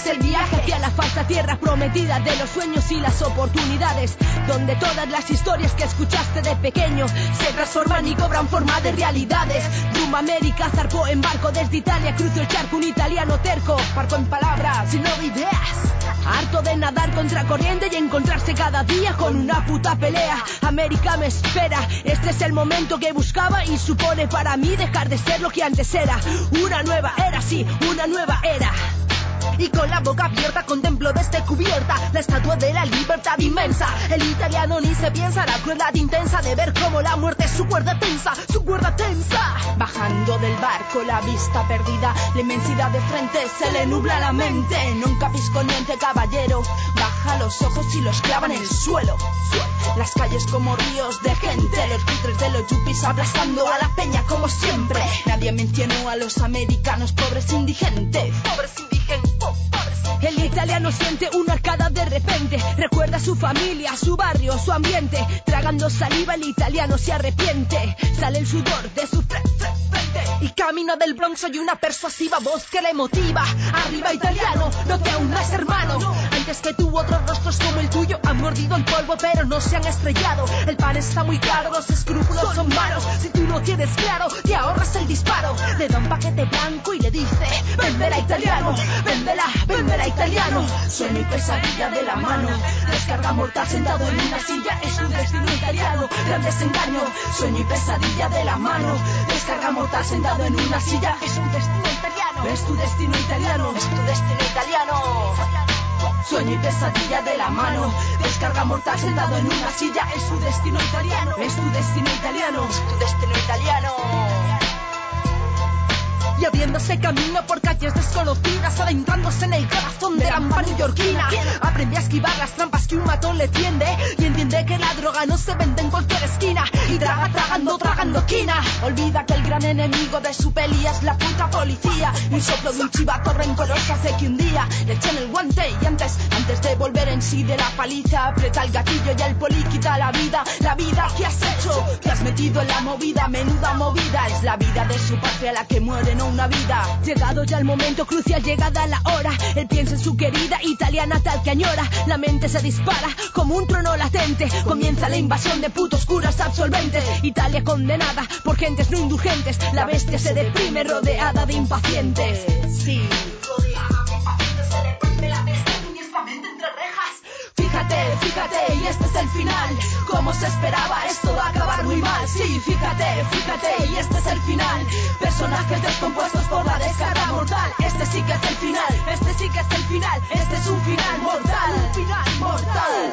el viaje hacia la falsa tierra prometida de los sueños y las oportunidades, donde todas las historias que escuchaste de pequeño se transforman y cobran forma de realidades. Rumbo a América zarpó en barco desde Italia, cruzó el charco un italiano terco, parco en palabras y no ideas. Harto de nadar contra corriente y encontrarse cada día con una puta pelea. América me espera, este es el momento que buscaba y supone para mí dejar de ser lo que antes era. Una nueva era, sí, una nueva era. Y con la boca abierta contemplo desde cubierta la estatua de la libertad inmensa. El italiano ni se piensa la crueldad intensa de ver cómo la muerte es su cuerda tensa, su cuerda tensa. Bajando del barco, la vista perdida, la inmensidad de frente se le nubla la mente. Nunca pisconiente caballero, baja los ojos y los clava en el suelo. Las calles como ríos de gente, los buitres de los yuppies aplastando a la peña como siempre. Nadie mencionó a los americanos pobres indigentes. Pobres indigentes. El italiano siente una arcada de repente, recuerda su familia, su barrio, su ambiente. Tragando saliva el italiano se arrepiente, sale el sudor de su frente y camina del Bronx y una persuasiva voz que le motiva. Arriba italiano, no te hundas hermano, antes que tú otros rostros como el tuyo han mordido el polvo pero no se han estrellado. El pan está muy caro, los escrúpulos son malos, si tú lo tienes claro te ahorras el disparo. Le da un paquete blanco y le dice: véndela italiano, véndela italiano. Sueño y pesadilla de la mano, descarga mortal sentado en una silla, es tu destino italiano, gran desengaño. Sueño y pesadilla de la mano, descarga mortal sentado en una silla, es tu destino italiano, es tu destino italiano, es tu destino italiano. Sueño y pesadilla de la mano, descarga mortal sentado en una silla, es tu destino italiano, es tu destino italiano, es tu destino italiano. Y abriéndose camino por calles desconocidas, adentrándose en el corazón de la rampa neoyorquina. Aprende a esquivar las trampas que un matón le tiende y entiende que la droga no se vende en cualquier esquina. Y traga tragando quina. Olvida que el gran enemigo de su peli es la puta policía. Y un soplo de un chivato rencoroso hace que un día le echen el guante y antes de volver en sí de la paliza, aprieta el gatillo y al poli quita la vida. La vida que has hecho, que has metido en la movida, menuda movida. Es la vida de su patria la que muere, no una vida. Llegado ya el momento crucial, llegada la hora, él piensa en su querida italiana tal que añora. La mente se dispara como un trono latente, comienza la invasión de putos curas absolventes. Italia condenada por gentes no indulgentes, la bestia se deprime rodeada de impacientes. Sí, rodeada de impacientes se deprime la bestia siniestamente entre rejas. Fíjate, y este es el final. Como se esperaba, esto va a acabar muy mal. Sí, fíjate, y este es el final. Personajes descompuestos por la descarga mortal. Este sí que es el final, este sí que es el final. Este es un final mortal, un final mortal.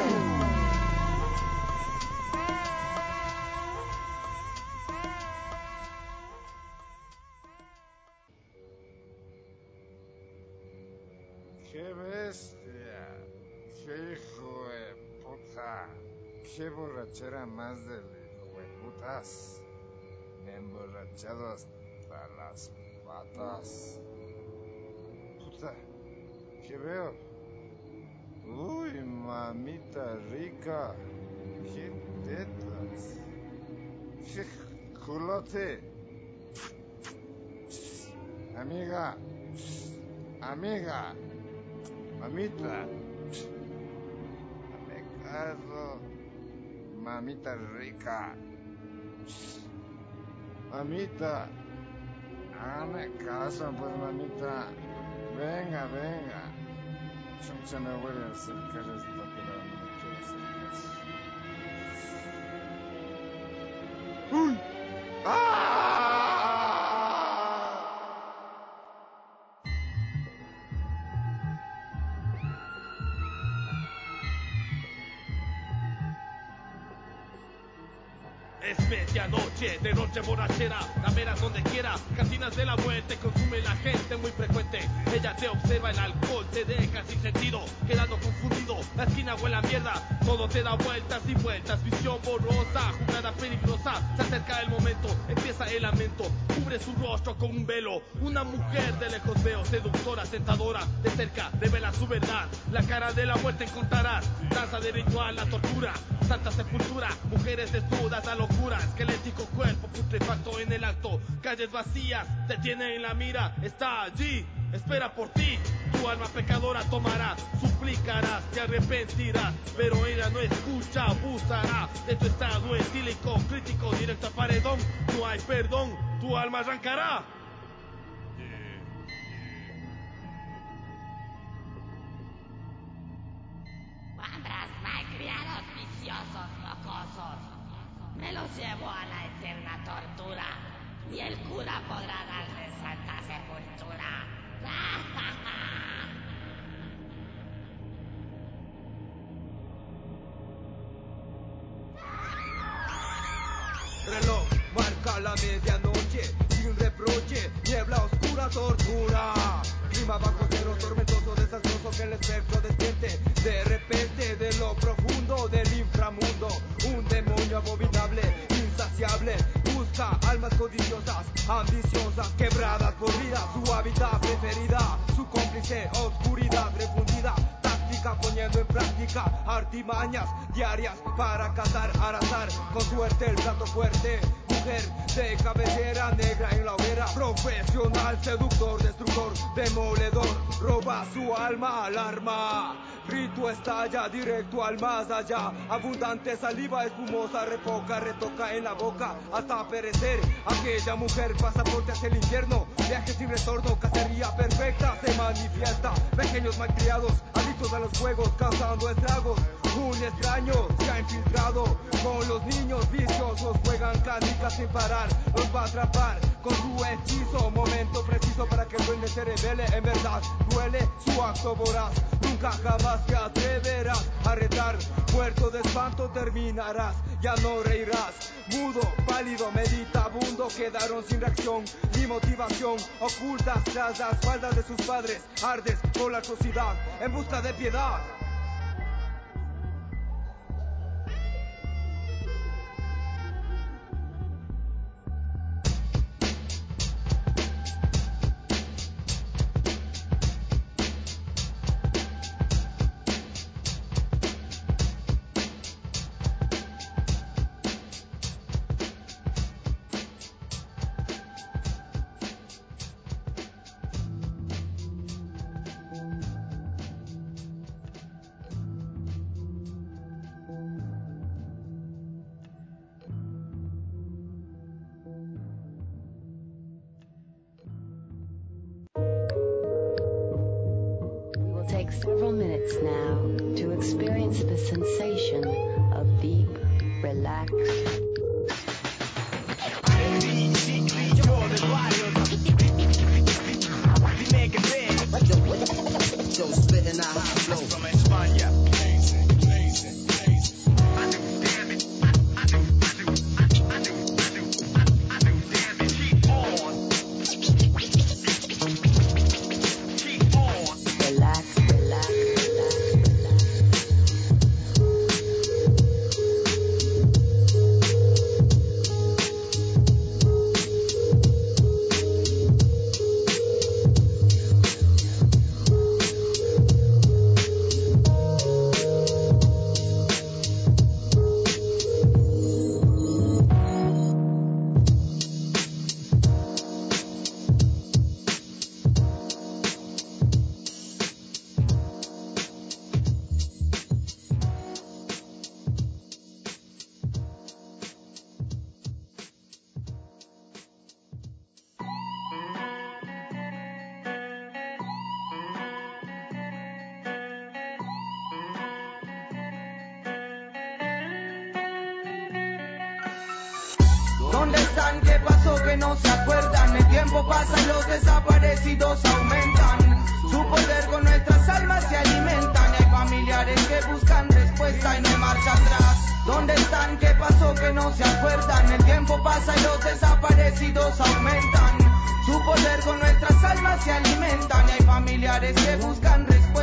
¡Qué bestia! ¡Qué hijo de puta! ¡Qué borrachera más del hijo de putas! Me he emborrachado hasta las patas. Puta, ¿qué veo? ¡Uy, mamita rica! ¡Qué tetas! ¡Qué culote! Amiga, mamita, hazme caso, mamita rica, mamita, hágame caso, pues mamita, venga, chucha, me voy a acercar esta pelada, no me quiero hacer caso. ¡Uy! ¡Ah! Es medianoche, de noche borrachera, cameras donde quiera, cantinas de la muerte, consume la gente muy frecuente. Ella te observa, el alcohol te deja sin sentido, quedando confundido, la esquina huele a mierda, todo te da vueltas y vueltas, visión borrosa, jugada peligrosa, se acerca el momento, empieza el lamento, cubre su rostro con un velo, una mujer de lejos veo, seductora, tentadora, de cerca revela su verdad, la cara de la muerte encontrarás, danza de ritual, la tortura, santa sepultura, mujeres desnudas, la locura, esquelético cuerpo putrefacto en el acto, calles vacías, te tiene en la mira, está allí, espera por ti. Tu alma pecadora tomará, suplicarás, te arrepentirás, pero ella no escucha, abusará de tu estado etílico, crítico, directo al paredón. No hay perdón, tu alma arrancará. Wambras malcriados, viciosos, mocosos, me los llevo a la eterna tortura, ni el cura podrá darle santa sepultura. Reloj marca la medianoche, sin reproche, niebla oscura, tortura. Clima bajo cero, tormentoso, desastroso, que el espectro despierte de repente de lo profundo del inframundo. Un demonio abominable, insaciable, busca almas codiciosas, ambiciosas, quebradas por vida. Su hábitat preferida, su cómplice, oscuridad refundida. Poniendo en práctica artimañas diarias para cazar al azar, con suerte el plato fuerte. Mujer de cabellera negra en la hoguera, profesional, seductor, destructor, demoledor, roba su alma al arma. Rito estalla directo al más allá, abundante saliva espumosa, refoca, retoca en la boca hasta perecer. Aquella mujer pasaporte hacia el infierno, viaje sin retorno, cacería perfecta se manifiesta. Pequeños malcriados, adictos a los juegos, causando estragos. Un extraño se ha infiltrado con los niños viciosos, juegan canicas sin parar, los va a atrapar con su hechizo. Momento preciso para que el duende se revele, en verdad duele su acto voraz. Nunca jamás te atreverás a retar, muerto de espanto terminarás, ya no reirás. Mudo, pálido, meditabundo, quedaron sin reacción ni motivación, ocultas tras las faldas de sus padres. Ardes por la atrocidad en busca de piedad. Take several minutes now to experience the sensation of deep, relaxed. Yo, spitting a high flow from España. ¿Dónde están? ¿Qué pasó? Que no se acuerdan. El tiempo pasa y los desaparecidos aumentan. Su poder con nuestras almas se alimentan. Y hay familiares que buscan respuesta y no hay marcha atrás. ¿Dónde están? ¿Qué pasó? Que no se acuerdan. El tiempo pasa y los desaparecidos aumentan. Su poder con nuestras almas se alimentan. Y hay familiares que buscan respuesta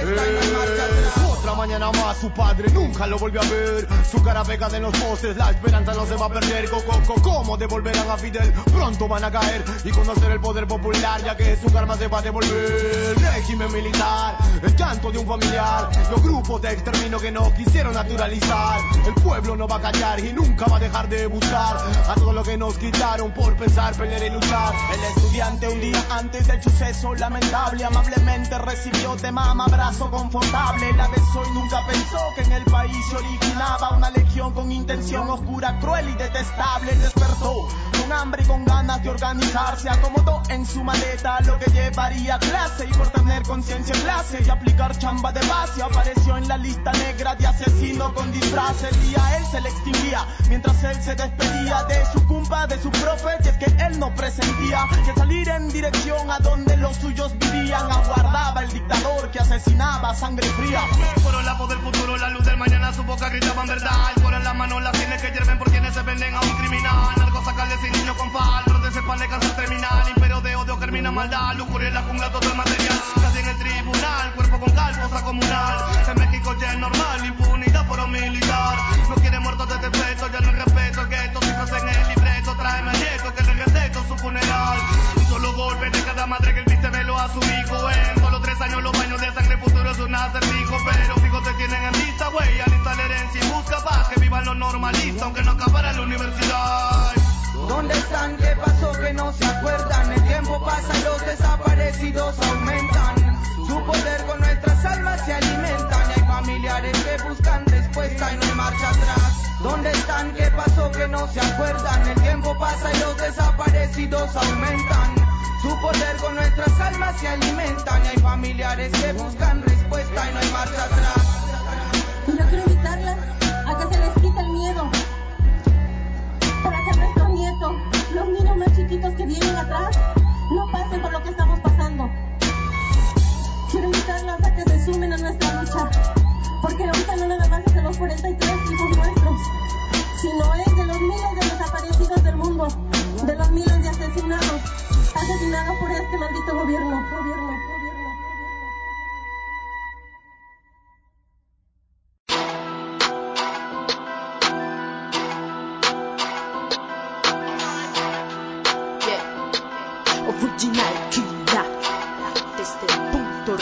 respuesta y no hay marcha atrás. Otra mañana más, su padre nunca lo volvió a ver. Su cara pegada en los postes, la esperanza no se va a perder. ¿Cómo devolverán a Fidel? Pronto van a caer y conocer el poder popular, ya que su karma se va a devolver. Régimen militar, el llanto de un familiar, los grupos de exterminio que no quisieron naturalizar. El pueblo no va a callar y nunca va a dejar de buscar a todo lo que nos quitaron por pensar, pelear y luchar. El estudiante un día antes del suceso lamentable amablemente recibió de mama abrazo confortable. La de hoy nunca pensó que en el país se originaba una legión con intención oscura, cruel y detestable. Despertó con hambre y con ganas de organizarse, acomodó en su maleta lo que llevaría a clase, y por tener conciencia en clase y aplicar chamba de base apareció en la lista negra de asesino con disfraz. El día a él se le extinguía mientras él se despedía de su compa, de su profe, y es que él no presentía que salir en dirección a donde los suyos vivían aguardaba el dictador que asesinaba a sangre fría. Fueron la voz del futuro, la luz del mañana, su boca gritaban verdad. El coro en la mano, las tienes que hierven por quienes se venden a un criminal. Narco sacarle sin niño con pal, de ese pan de cáncer terminal. Imperio de odio germina maldad, lujuria en la jungla todo el material. Casi en el tribunal, cuerpo con cal, fosa comunal. En México ya es normal, impunidad por un militar. No quiere muertos de defecto, ya no hay respeto al gueto. Cifras en el libreto, tráeme al nieto que le respeto su funeral. Un solo golpe de cada madre que el viste velo a su hijo. En solo 3 años los baños de sangre futuro es un acertijo. Pero fijos te tienen en vista, güey, alista la herencia y busca paz, que vivan los normalistas, aunque no acabara la universidad. ¿Dónde están? ¿Qué pasó? Que no se acuerdan. El tiempo pasa y los desaparecidos aumentan. Su poder con nuestras almas se alimentan. Y hay familiares que buscan respuesta y no hay marcha atrás. ¿Dónde están? ¿Qué pasó? Que no se acuerdan. El tiempo pasa y los desaparecidos aumentan. Su poder con nuestras almas se alimentan. Y hay familiares que buscan respuesta y no hay marcha atrás. Yo quiero invitarlas a que se les quite el miedo, para que nuestros nietos, los niños más chiquitos que vienen atrás, no pasen por lo que estamos pasando. Quiero invitarlas a que se sumen a nuestra lucha, porque ahorita no nada más es de los 43 hijos nuestros, sino es de los miles de desaparecidos del mundo, de los miles de asesinados por este maldito gobierno. Original Killa, desde el punto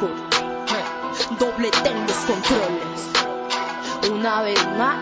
récord, doble ten los controles. Una vez más,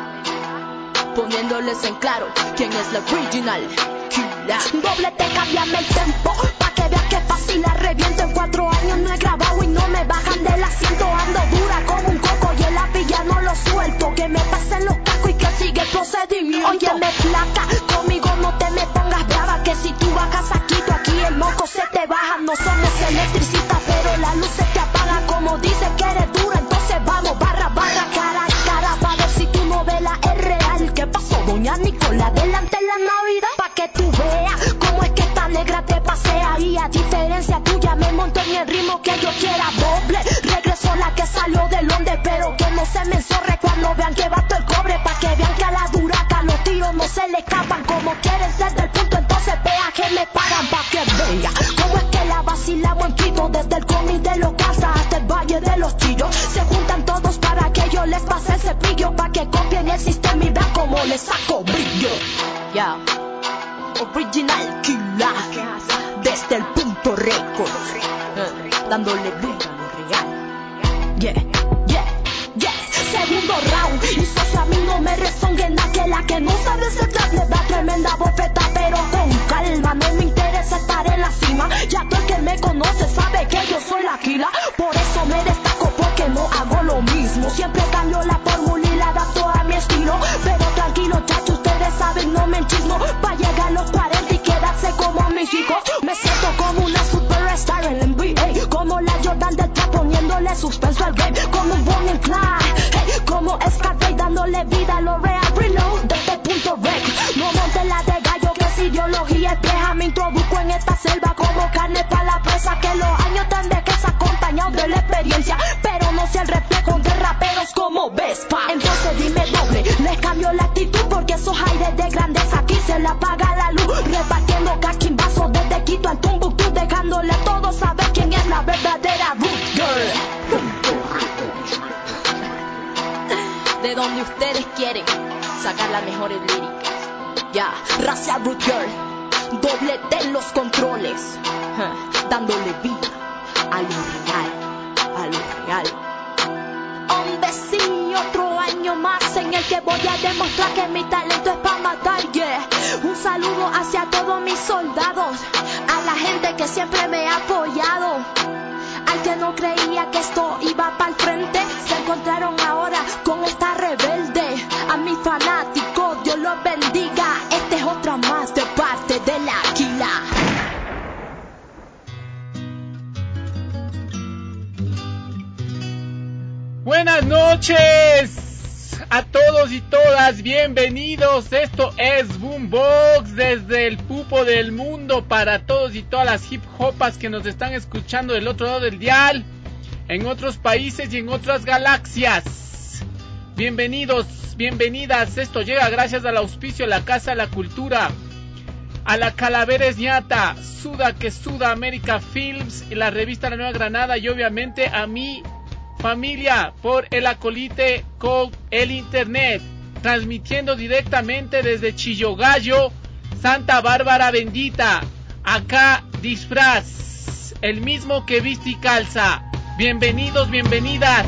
poniéndoles en claro quién es la original Killa. Doble te cámbiame el tempo, pa' que veas que fácil la reviento. En 4 años no he grabado y no me bajan del asiento. Ando dura como un coco y el lápiz ya no lo suelto. Que me pasen los cascos y que sigue el procedimiento. Óyeme flaca, conmigo no te me pongas brava, que si tú bajas aquí, el moco se te baja. No somos electricistas, pero la luz se te apaga. Como dices que eres dura, entonces vamos barra, cara a cara, pa' ver si tu novela es real. ¿Qué pasó, doña Nicola? Delante en la Navidad, pa' que tú veas cómo es que esta negra te pasea. Y a diferencia tuya me monto en el ritmo que yo quiera. Doble, regresó la que salió del onde, pero que no se me enzorre cuando vean que bato el cobre. Pa' que vean que a la duraca los tiros no se le escapan. Como quieren ser del punto, entonces vea que me pagan. Pa' que vea cómo es que la vacilamos en Quito, desde el cómic de los Garzas hasta el Valle de los Chillos. Se juntan todos para que yo les pase el cepillo, pa' que copien el sistema y vean cómo les saco brillo. Ya, original Killa, desde el punto récord, dándole vida a lo real. Yeah. Segundo round, y socio a mí no me rezongue nada, que la que no sabe ese trap le da tremenda bofeta, pero con calma, no me interesa estar en la cima. Ya todo el que me conoce sabe que yo soy la Killa, por eso me destaco, porque no hago lo mismo. Siempre cambio la fórmula y la adapto a mi estilo, pero tranquilo chacho, ustedes saben, no me enchismo, pa' llegar a los 40 y quedarse como mis hijos. Me siento como una superstar en el NBA, como la Jordan del trap, poniéndole suspenso al game, como un Bonnie and Clyde, como Scarface dándole vida a lo real. Reload desde el punto rec, no monte la de gallo, que es ideología espeja. Me introduzco en esta selva como carne para la presa, que los años te envejecen acompañados de la experiencia, pero no sea el reflejo de raperos como Vespa. Entonces dime doble, les cambio la actitud, porque esos aires de grandeza aquí se le apaga la luz, repartiendo caquimbazos desde Quito al Tumbuktu, dejándole a todos saber quién es la verdadera root girl. de donde ustedes quieren sacar las mejores líricas. Ya, Racial Root Girl, doblete en los controles, dándole vida a lo real, a lo real. Hombre, sí, otro año más en el que voy a demostrar que mi talento es para matar, yeah. Un saludo hacia todos mis soldados, a la gente que siempre me ha apoyado. Al que no creía que esto iba para el frente, se encontraron ahora con esta rebelde. A mis fanáticos, Dios los bendiga. Esta es otra más de parte de la Aquila. Buenas noches a todos y todas, bienvenidos. Esto es Boombox desde el pupo del mundo para todos y todas las hip hopas que nos están escuchando del otro lado del dial, en otros países y en otras galaxias. Bienvenidos, bienvenidas. Esto llega gracias al auspicio de la Casa de la Cultura, a la Calaveres Ñata, Suda que Suda, América Films y la revista La Nueva Granada, y obviamente a mi familia por el acolite con el internet, transmitiendo directamente desde Chillogallo, Santa Bárbara bendita. Acá disfraz, el mismo que viste y calza. Bienvenidos, bienvenidas.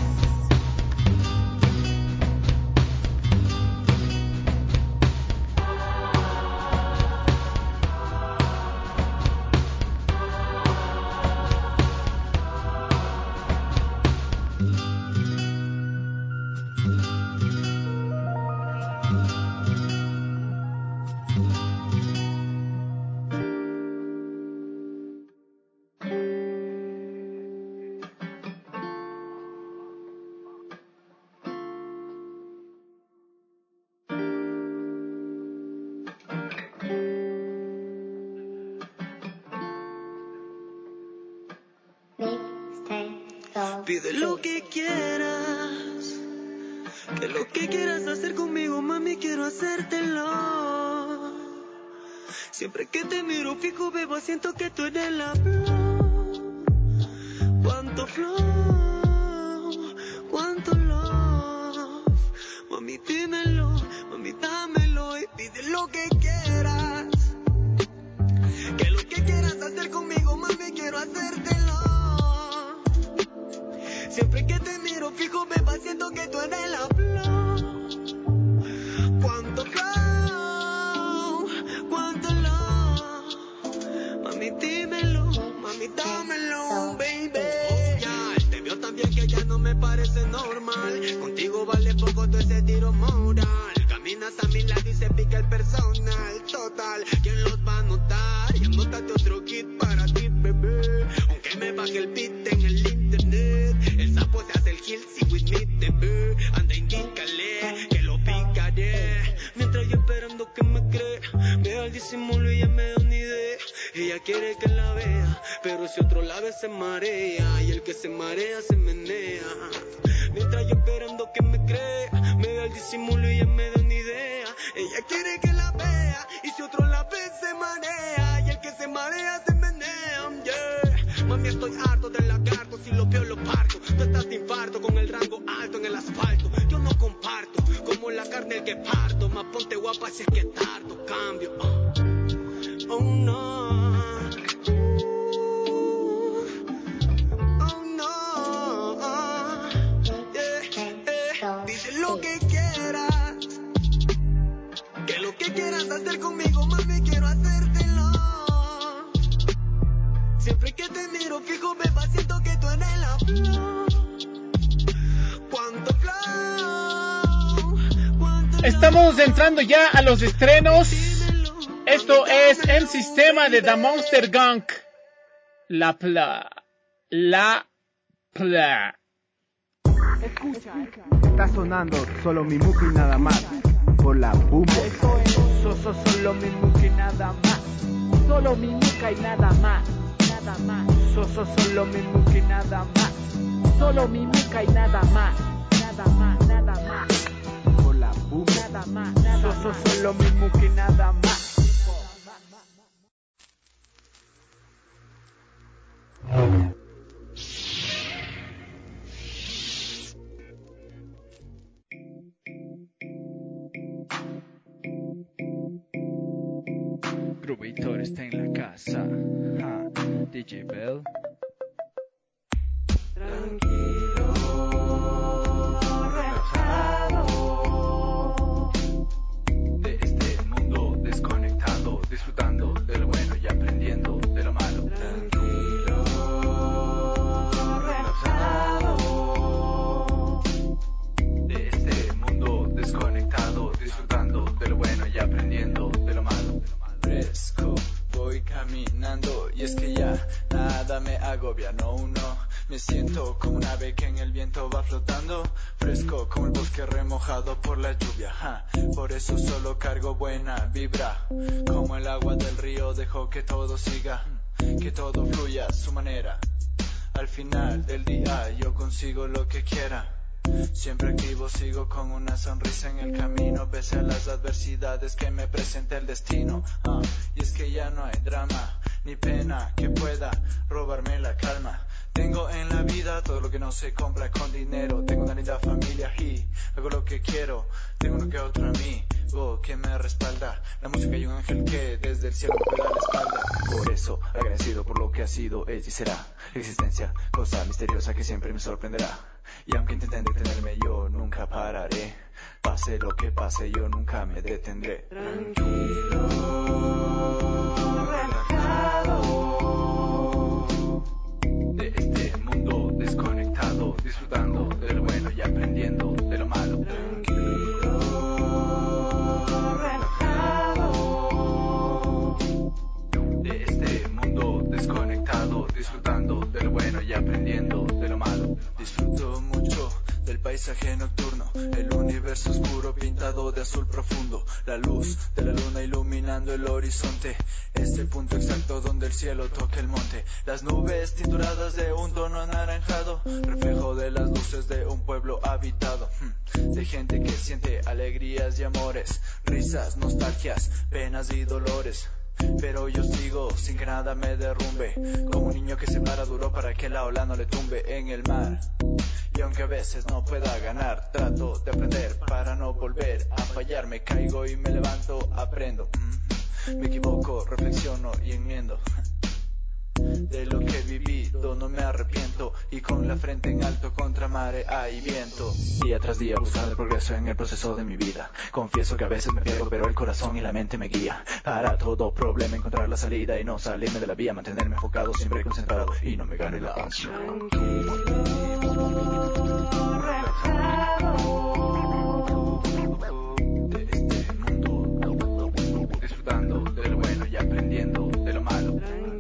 Pide lo que quieras, que lo que quieras hacer conmigo, mami, quiero hacértelo. Siempre que te miro fijo, bebo, siento que tú eres la flor. Cuánto flow, cuánto love. Mami, dímelo, mami, dámelo y pide lo que quieras. Que lo que quieras hacer conmigo, mami, quiero hacértelo. Siempre que te miro fijo, beba, siento que tú eres la flor. Cuánto flow, cuánto love. Mami, dímelo, mami, dámelo, baby. Ya, te veo tan bien que ya no me parece normal. Contigo vale poco todo ese tiro moral. Caminas a mi lado y se pica el personal. Total, ¿quién los va a notar? Y anótate otro kit para ti, bebé. Aunque me baje el beat en el internet, el sapo se hace el kill, si with me te ve. Anda, indícale que lo picaré. Mientras yo esperando que me cree, me da el disimulo y ella me da una idea. Ella quiere que la vea, pero si otro la ve se marea. Y el que se marea se menea. Mientras yo esperando que me cree, me da el disimulo y ella me da una idea. Ella quiere que la vea, y si otro la ve se marea. Y el que se marea se menea, yeah. Mami, estoy harto del lagarto, si lo veo lo parto. Tú estás de infarto con el rango alto en el asfalto. Yo no comparto, como la carne el que parto. Más ponte guapa si es que tardo, cambio. Oh no. Oh no. Yeah. Dice lo que quieras. Que lo que quieras hacer conmigo, mami, quiero hacértelo. Siempre que te miro fijo, beba, siento que tú eres la flor. Cuánto flow, cuánto. Estamos entrando ya a los estrenos. Esto es El Sistema de The Monster Gang. La Pla. Escucha, está sonando solo mi muca y nada más. Por la Boombox. Solo mi muca y nada más. Solo mi muca y nada más. Nada más. Solo mi muca y nada más. Solo mi muca y nada más. Nada más, nada más. Por la Boombox. Nada más, nada más. Solo mi muca y nada más. Groovator está en la casa. DJ Bell. Tranquilo, relajado. De este mundo desconectado, disfrutando de lo bueno y aprendiendo de lo malo. Tranquilo, relajado. De este mundo desconectado, disfrutando de lo bueno y aprendiendo de lo malo. Fresco, voy caminando y es que ya nada me agobia, no. Me siento como un ave que en el viento va flotando, fresco como el bosque remojado por la lluvia. Por eso solo cargo buena vibra, como el agua del río dejo que todo siga, que todo fluya a su manera. Al final del día yo consigo lo que quiera. Siempre activo, sigo con una sonrisa en el camino, pese a las adversidades que me presenta el destino. Y es que ya no hay drama, ni pena que pueda robarme la calma. Tengo en la vida todo lo que no se compra con dinero. Tengo una linda familia y hago lo que quiero. Tengo uno que otro amigo que me respalda. La música y un ángel que desde el cielo me cuida la espalda. Por eso, agradecido por lo que ha sido, es y será. Existencia, cosa misteriosa que siempre me sorprenderá. Y aunque intenten detenerme, yo nunca pararé. Pase lo que pase, yo nunca me detendré. Tranquilo, relajado. De este mundo desconectado, disfrutando de lo bueno y aprendiendo de lo malo. Tranquilo, relajado. De este mundo desconectado, disfrutando de lo bueno y aprendiendo de lo malo. Disfruto mucho del paisaje nocturno, el universo oscuro pintado de azul profundo, la luz de la luna iluminando el horizonte, este punto exacto donde el cielo toca el monte, las nubes tinturadas de un tono anaranjado, reflejo de las luces de un pueblo habitado, de gente que siente alegrías y amores, risas, nostalgias, penas y dolores. Pero yo sigo sin que nada me derrumbe, como un niño que se para duro para que la ola no le tumbe en el mar. Y aunque a veces no pueda ganar, trato de aprender para no volver a fallar. Me caigo y me levanto, aprendo. Me equivoco, reflexiono y enmiendo. De lo que he vivido no me arrepiento, y con la frente en alto contra marea y viento. Día tras día buscando el progreso en el proceso de mi vida. Confieso que a veces me pierdo, pero el corazón y la mente me guía. Para todo problema encontrar la salida y no salirme de la vía. Mantenerme enfocado, siempre concentrado y no me gane la ansia. De este mundo disfrutando de lo bueno y aprendiendo de lo malo.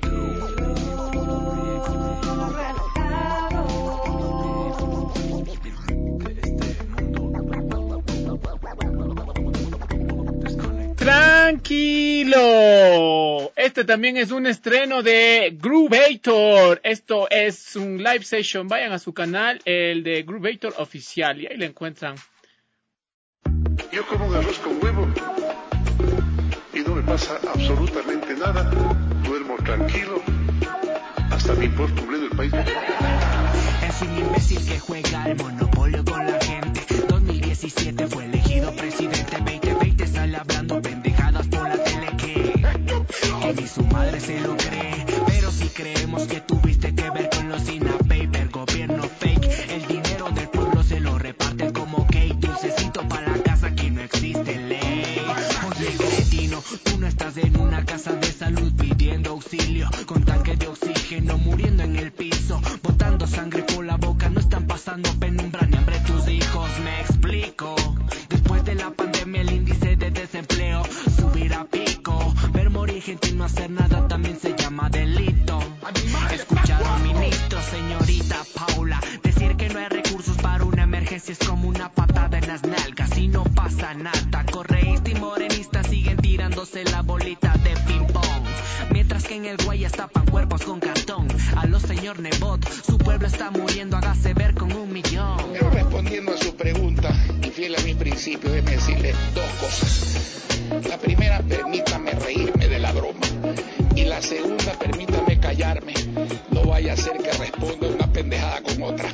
Tranquilo. Este también es un estreno de Groovator. Esto es un live session. Vayan a su canal, el de Groovator Oficial, y ahí lo encuentran. Yo como un arroz con huevo y no me pasa absolutamente nada. Duermo tranquilo. Hasta me importa un bledo el país. Es un imbécil que juega al monopolio con la gente. 2017 fue elegido presidente. 2020 sale hablando pendejadas por la tele que ni su madre se lo cree. Pero si creemos que tuviste que ver con los INAPAPER, gobierno fake. El dinero del pueblo se lo reparten como cake. Dulcecito para la casa que no existe ley. Oye cretino, tú no estás en una casa de salud pidiendo auxilio, con tanque de oxígeno muriendo en el piso, botando sangre por la boca. No están pasando penumbra ni hambre tus hijos, me explico. Después de la pandemia el índice de desempleo subirá a pico. Ver morir gente y no hacer nada también se llama delito. Escucharon ministro, señorita Paula, decir que no hay recursos para una emergencia es como una patada en las nalgas y no pasa nada. Correísta y morenista siguen tirándose la bolita de ping pong, mientras que en el Guayas tapan cuerpos con cartón. A los señor Nebot, su pueblo está muriendo, hágase ver con 1 millón. Pero respondiendo a su pregunta, y fiel a mi principio, déjeme decirle 2 cosas. La primera, permítame reírme de la broma. Y la segunda, permítame callarme. No vaya a ser que responda una pendejada con otra.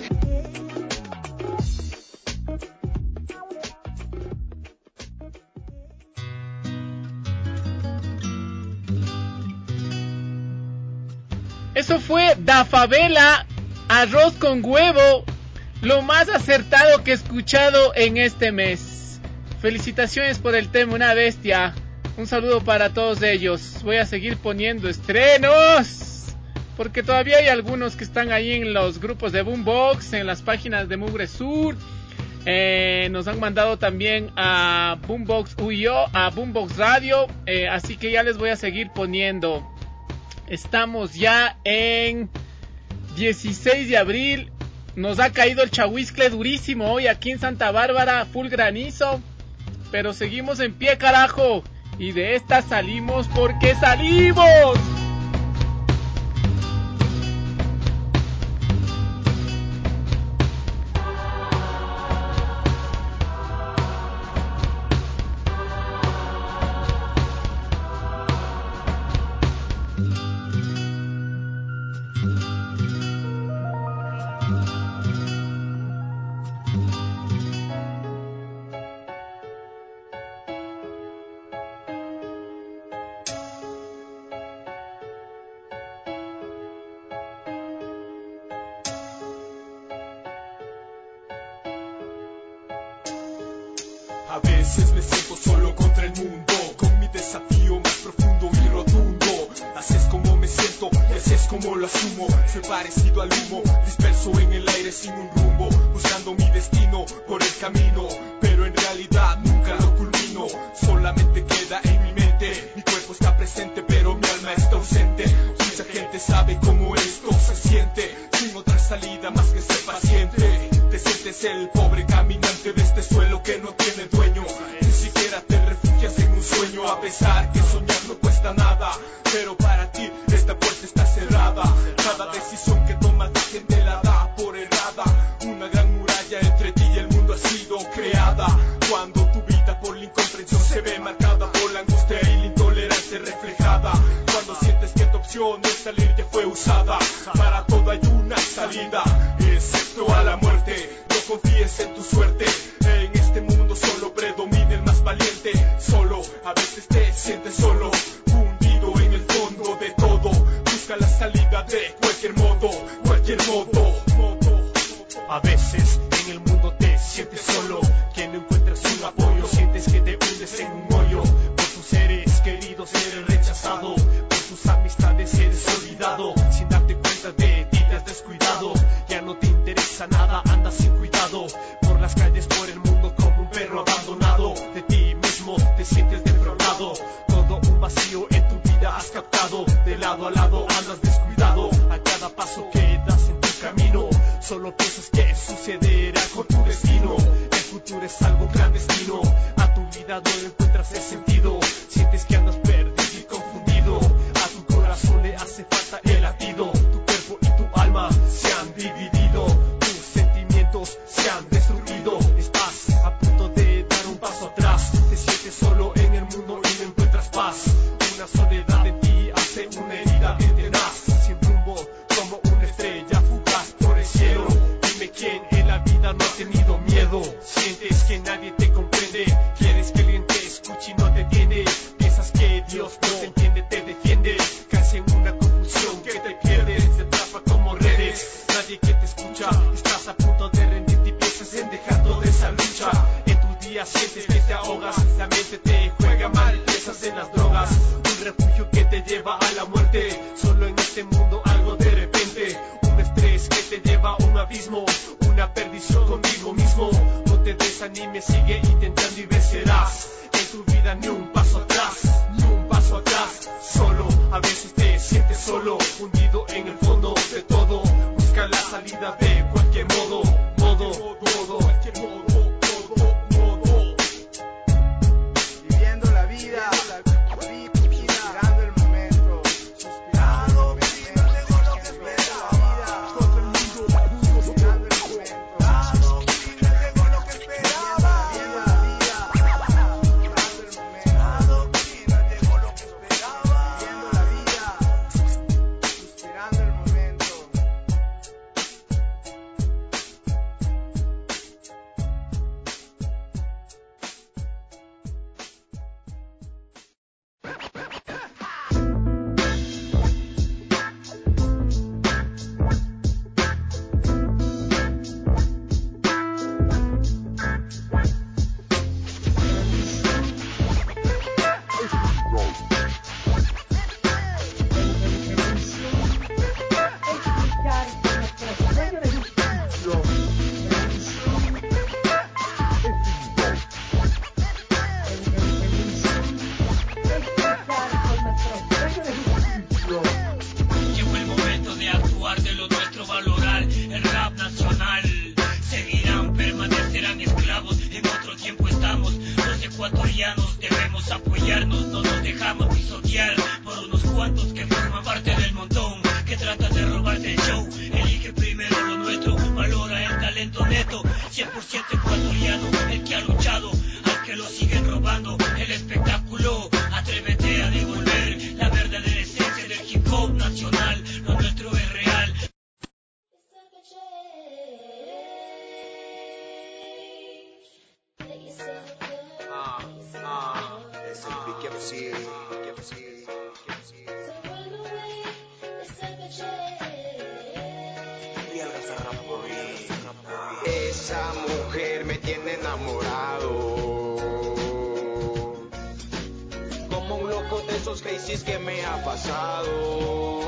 Eso fue Da Favela, Arroz con Huevo, lo más acertado que he escuchado en este mes. Felicitaciones por el tema, una bestia. Un saludo para todos ellos. Voy a seguir poniendo estrenos, porque todavía hay algunos que están ahí en los grupos de Boombox, en las páginas de Mugre Sur. Nos han mandado también a Boombox UIO, a Boombox Radio, así que ya les voy a seguir poniendo. Estamos ya en 16 de abril. Nos ha caído el chahuiscle durísimo hoy aquí en Santa Bárbara, full granizo, pero seguimos en pie, carajo, y de esta salimos porque salimos. A veces me siento solo contra el mundo, con mi desafío más profundo y rotundo. Así es como me siento y así es como lo asumo. Soy parecido al humo, disperso en el aire sin un rumbo, buscando mi destino por el camino, pero en realidad nunca lo culmino. Solamente queda en mi mente, mi cuerpo está presente pero mi alma está ausente. Mucha gente sabe cómo esto se siente, sin otra salida más que ser paciente. Te sientes el pobre caminante de este suelo que no tiene dueño, ni siquiera te refugias en un sueño, a pesar que soñar no cuesta nada, pero para ti esta puerta está cerrada. Cada decisión que tomas la gente la da por errada, una gran muralla entre ti y el mundo ha sido creada. Cuando tu vida por la incomprensión se ve marcada por la angustia y la intolerancia reflejada, cuando sientes que tu opción no es salir ya fue usada, para todo hay una salida, excepto a la muerte. No confíes en tu suerte, en este mundo solo predomina el más valiente. Solo, a veces te sientes solo, hundido en el fondo de todo. Busca la salida de cualquier modo, cualquier modo. A veces en el mundo te sientes solo, que no encuentras un apoyo, sientes que te hundes en un hoyo. Por tus seres queridos eres rechazado, por tus amistades eres olvidado. Sin darte cuenta de ti te has descuidado, ya no te interesa nada, andas sin cuidado por las calles, por el mundo como un perro abandonado. De ti mismo te sientes defraudado, todo un vacío en tu vida has captado. De lado a lado andas descuidado, a cada paso que das en tu camino solo piensas que sucederá con tu destino. El futuro es algo clandestino, a tu vida no encuentras el sentido, sientes que andas perdido y confundido. A tu corazón le hace falta el latido, tu cuerpo y tu alma se han dividido, tus sentimientos se han destruido. Estás a punto de dar un paso atrás, te sientes solo en el mundo y no encuentras paz. Una soledad en ti hace una herida que tenaz, sin rumbo como una estrella fugaz por el cielo. Dime quién en la vida no ha tenido miedo, sientes que nadie te comprende, quieres que alguien te escuche y no te entiende, piensas que Dios no te entiende, te defiende, caes en una confusión que te pierdes, te atrapa como redes, nadie que te escucha, estás a punto de rendirte y piensas en dejar toda esa lucha. En tus días sientes que te ahogas, la mente te juega mal, piensas en las drogas, un refugio que te lleva a la muerte, solo en este mundo algo de repente, un estrés que te lleva a un abismo, una perdición contigo mismo. No te desanimes, sigue intentando y vencerás. En tu vida ni un paso atrás, ni un paso atrás. Solo, a veces te sientes solo, hundido en el fondo de todo. Busca la salida de cualquier modo, cualquier modo. Viviendo la vida, suspirando el momento, suspirando el momento. ecuatorianos debemos apoyarnos, no nos dejamos pisotear por unos cuantos que forman parte del montón que tratan de robarte el show. Elige primero lo nuestro, valora el talento neto, 100% ecuatoriano, el que ha luchado, al que lo siguen robando el espectáculo. Atrévete a devolver la verdadera esencia del hip hop nacional, lo nuestro es real. Es el Big MC. Esa mujer me tiene enamorado, como un loco de esos crisis que me ha pasado.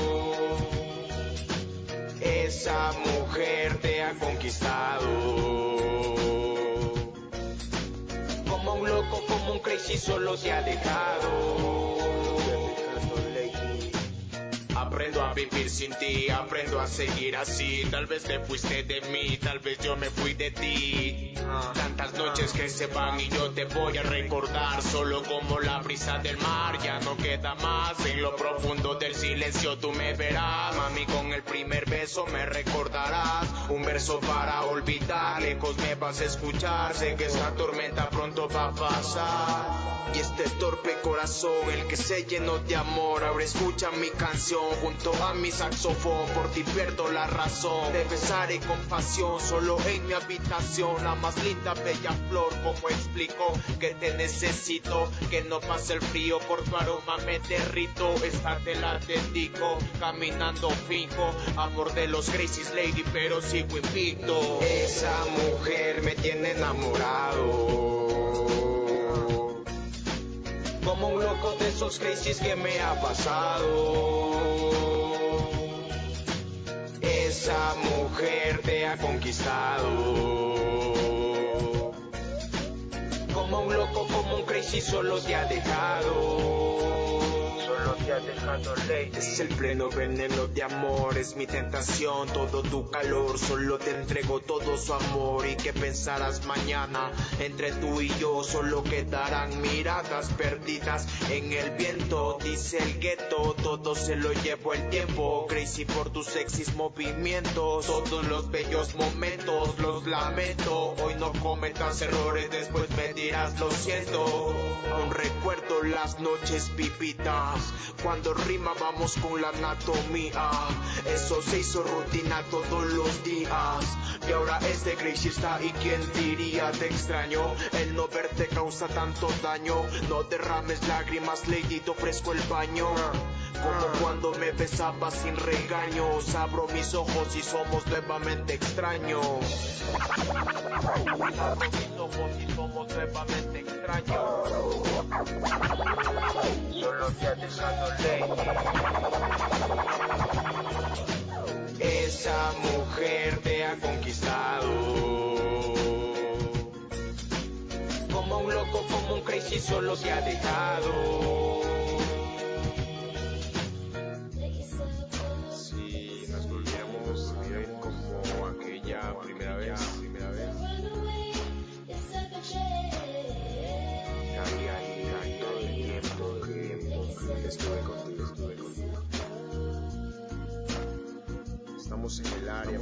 Esa mujer te ha conquistado, como un loco, como un crazy solo te ha dejado. Aprendo a vivir sin ti, aprendo a seguir así. Tal vez te fuiste de mí, tal vez yo me fui de ti. Tantas noches que se van y yo te voy a recordar, solo como la brisa del mar. Ya no queda más, en lo profundo del silencio tú me verás. Mami, con el primer beso me recordarás. Un verso para olvidar, lejos me vas a escuchar. Sé que esta tormenta pronto va a pasar. Y este torpe corazón, el que se llenó de amor, ahora escucha mi canción junto a mi saxofón. Por ti pierdo la razón, te besaré con pasión, solo en mi habitación. La más linda, bella flor, como explico que te necesito. Que no pase el frío, por tu aroma me derrito. Esta te la dedico, caminando fijo. Amor de los Gracie's Lady, pero sigo invicto. Esa mujer me tiene enamorado, como un loco de esos crisis que me ha pasado. Esa mujer te ha conquistado, como un loco, como un crazy solo te ha dejado. Solo te ha dejado lady. Es el pleno veneno de amor, es mi tentación, todo tu calor. Solo te entrego todo su amor. Y que pensarás mañana, entre tú y yo solo quedarán miradas perdidas en el viento. Dice el gueto, todo se lo llevó el tiempo. Crazy por tus sexys movimientos, todos los bellos momentos los lamento. Hoy no cometas errores, después me dirás lo siento. Aún recuerdo las noches vividas, cuando rimábamos con la anatomía. Eso se hizo rutina todos los días. Y ahora este Crazy está, y quién diría, te extraño. El no verte causa tanto daño. No derrames lágrimas, lady, te ofrezco el baño. Como cuando me besabas sin regaños. Abro mis ojos y somos nuevamente extraños. Abro mis ojos y somos nuevamente extraños. Solo te ha dejado lady. Esa mujer te ha conquistado, como un loco, como un crazy solo te ha dejado. Si nos volvíamos a ver como aquella primera vez. Cambia todo el tiempo que estuve contigo. Estamos en el área,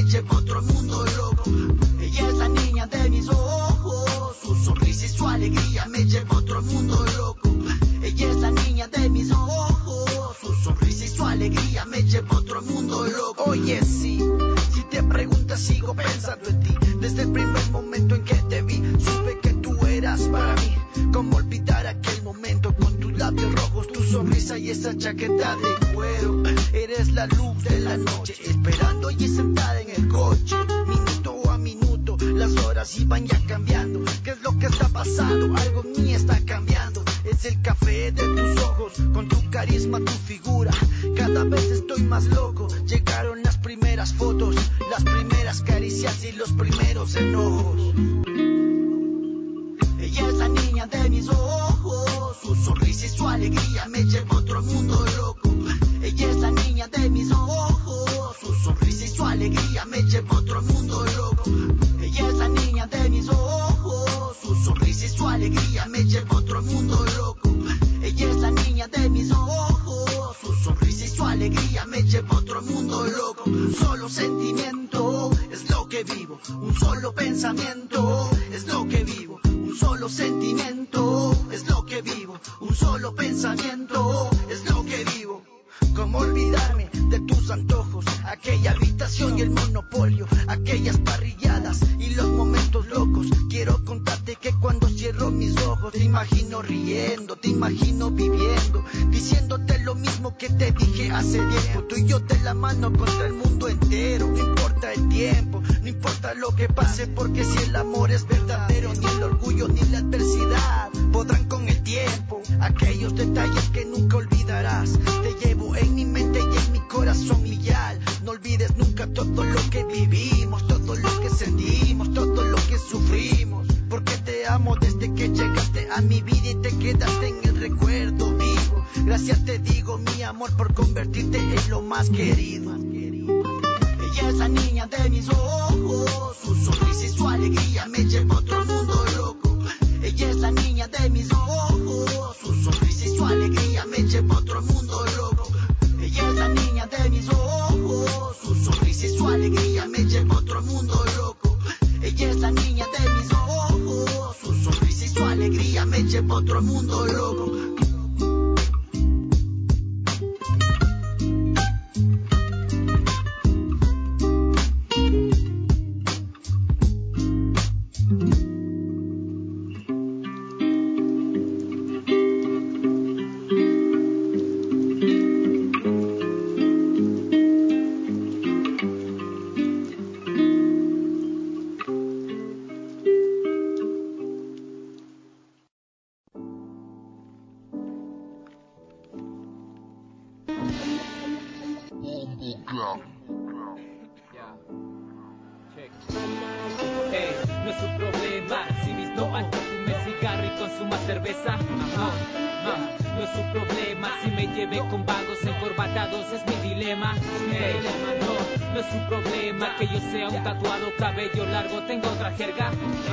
lleva a otro mundo loco. Ella es la niña de mis ojos, su sonrisa y su alegría me lleva a otro mundo loco. Ella es la niña de mis ojos, su sonrisa y su alegría me lleva a otro mundo loco. Oye, sí, si te preguntas sigo pensando en ti. Desde el primer momento en que te vi, supe que tú eras para mí. Cómo olvidar aquel momento con tus labios rojos, tu sonrisa y esa chaqueta de cuero. Eres la luz de la noche, esperando y sentada en el coche. Minuto a minuto, las horas iban ya cambiando. ¿Qué es lo que está pasando? Algo en mí está cambiando. Es el café de tus ojos, con tu carisma, tu figura. Cada vez estoy más loco. Llegaron las primeras fotos, las primeras caricias y los primeros enojos. Ella es la niña de mis ojos, su sonrisa y su alegría me lleva a otro mundo loco. Ella es la niña de mis ojos, su sonrisa y su alegría me lleva a otro mundo loco. Ella es la niña de mis ojos, su sonrisa y su alegría me lleva a otro mundo loco. Ella es la niña de mis ojos, su sonrisa y su alegría me lleva a otro mundo loco. Un solo sentimiento es lo que vivo, un solo pensamiento es lo que vivo. Un solo sentimiento es lo que vivo, un solo pensamiento es lo que vivo. ¿Cómo olvidarme de tus antojos? Aquella habitación y el monopolio, aquellas parrilladas y los momentos locos. Quiero contarte que cuando cierro mis ojos te imagino riendo, te imagino viviendo, diciéndote lo mismo que te dije hace tiempo. Tú y yo de la mano contra el mundo entero. No importa el tiempo, no importa lo que pase, porque si el amor es verdadero, ni el orgullo ni la adversidad podrán con el tiempo. Aquellos detalles que nunca olvidarás, te llevo en mi mente y en mi corazón y ya. No olvides nunca todo lo que vivimos, todo lo que sentimos, todo lo que sufrimos. Porque te amo desde que llegaste a mi vida y te quedaste en el recuerdo vivo. Gracias te digo, mi amor, por convertirte en lo más querido. Ella es la niña de mis ojos, su sonrisa y su alegría me lleva a otro mundo loco. Ella es la niña de mis ojos, su sonrisa y su alegría me lleva a otro mundo loco. Ella es la niña de mis ojos, su sonrisa y su alegría me lleva a otro mundo loco. Ella es la niña de mis ojos, su sonrisa y su alegría me lleva a otro mundo loco. No es un problema si visto antes fume cigarro y consuma cerveza. No es un problema si me lleve con vagos encorbatados, es mi dilema. No es un problema que yo sea un tatuado, cabello largo, tengo otra jerga.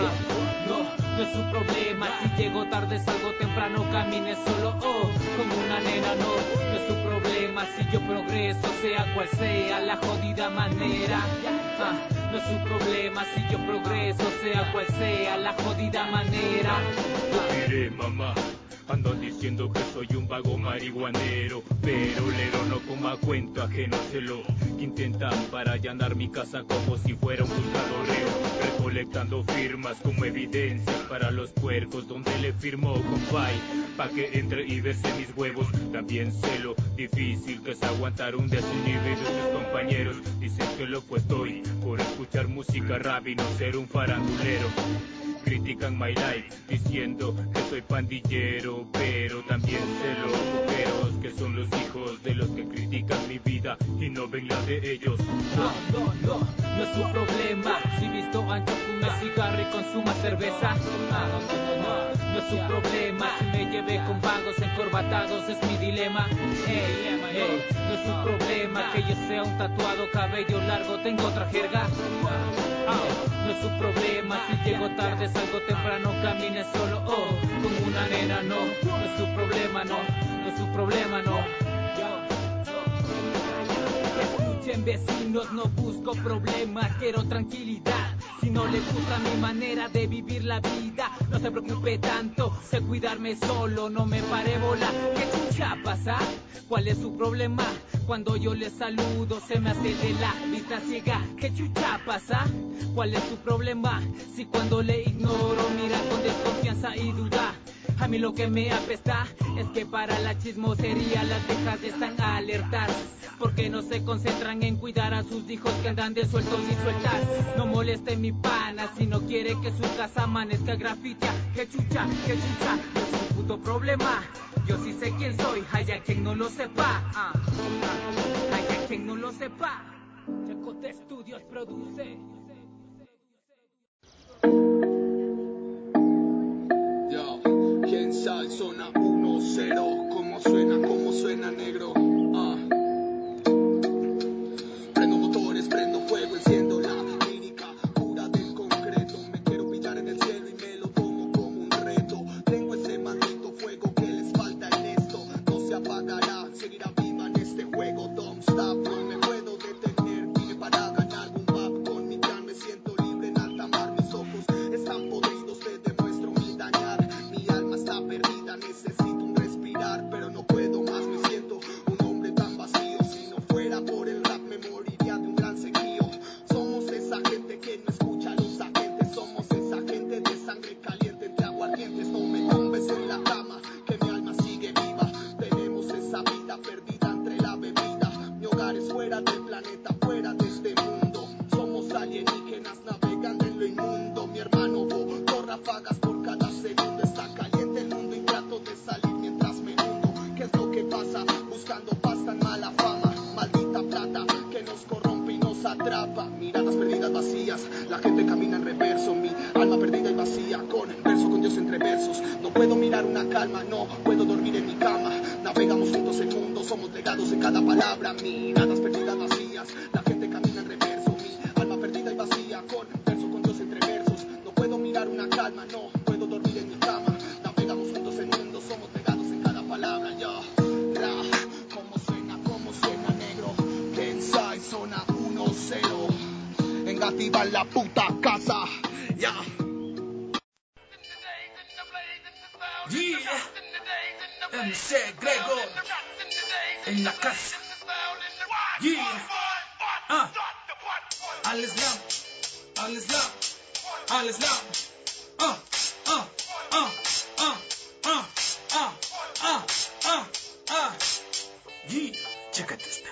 No es un problema si llego tarde, salgo temprano, camine solo, como una nena. No es un problema si yo progreso, sea cual sea la jodida manera. No es un problema si yo progreso, sea cual sea la jodida manera. Diré, mamá, andan diciendo que soy un vago marihuanero, pero lero no coma cuento ajeno, se lo que intentan para allanar mi casa como si fuera un buscadoreo, recolectando firmas como evidencia para los puercos donde le firmó compay, pa' que entre y bese mis huevos. También sé lo difícil que es aguantar un desinhibido de sus compañeros. Dicen que loco estoy por escuchar música rap y no ser un farandulero. Critican my life diciendo que soy pandillero, pero también sé los coqueros que son los hijos de los que critican mi vida y no ven la de ellos. No es un problema si visto ancho fume cigarro y consuma cerveza. No es un problema si me lleve con vagos encorbatados, es mi dilema. No es un problema que yo sea un tatuado, cabello largo, tengo otra jerga. No es un problema si llego tarde, salgo temprano, camine solo, como una nena. No es un problema, no es un problema, no. Escuchen vecinos, no busco problemas, quiero tranquilidad. Si no le gusta mi manera de vivir la vida, no se preocupe tanto, sé cuidarme solo, no me pare bola. ¿Qué chucha pasa? ¿Cuál es su problema? Cuando yo le saludo se me hace de la vista ciega. ¿Qué chucha pasa? ¿Cuál es su problema? Si cuando le ignoro mira con desconfianza y duda. A mí lo que me apesta es que para la chismosería las viejas están alertas, porque no se concentran en cuidar a sus hijos que andan de sueltos y sueltas. No moleste mi pana si no quiere que su casa amanezca grafitia. Que chucha, no es un puto problema. Yo sí sé quién soy, haya quien no lo sepa. Haya quien no lo sepa. Chacote Studios produce. ¿Quién sabe? Zona 1-0. ¿Cómo suena negro? Prendo motores, prendo fuego, enciendo la lírica pura del concreto. Me quiero pillar en el cielo y me lo tomo como un reto. Tengo ese maldito fuego que les falta en esto. No se apagará, seguirá viva en este juego. Don't stop, no me puedo detener. Vine para ganar un pub con mi clan. Me siento libre en alta mar. Mis ojos están podridos, te demuestro mi dañar. Mi alma está perdida, necesito un respirar, pero no puedo más. Me siento un hombre tan vacío. Si no fuera por el rap me moriría de un gran sequío. Somos esa gente que no escucha a los agentes. Somos esa gente de sangre caliente entre aguardientes. No me tumbes en la cama, que mi alma sigue viva. Tenemos esa vida perdida entre la bebida. Mi hogar es fuera del planeta, fuera de este mundo. Somos alienígenas navegando en lo inmundo. Mi hermano, dos ráfagas por cada segundo. Está caliente el mundo y trato de salir mientras me hundo. ¿Qué es lo que pasa? Buscando pasta en mala fama. Maldita plata que nos corrompe y nos atrapa. Miradas perdidas vacías, la gente camina en reverso. Mi alma perdida y vacía, con verso con Dios entre versos. No puedo mirar una calma, no puedo dormir en mi cama. Navegamos juntos el mundo, somos legados en cada palabra. Miradas perdidas vacías, la gente camina en reverso. Mi alma perdida y vacía, con verso con Dios entre versos. No puedo mirar una calma, no puedo dormir en mi cama. Navegamos juntos el mundo, somos legados en cada palabra. Yo, ¿cómo suena negro? Kensai, zona 1-0. Engativan la puta casa. Ya. Yeah, MC Grego en la casa. Yeah, al Islam, al Islam, al Islam. Yeah, chécate esta.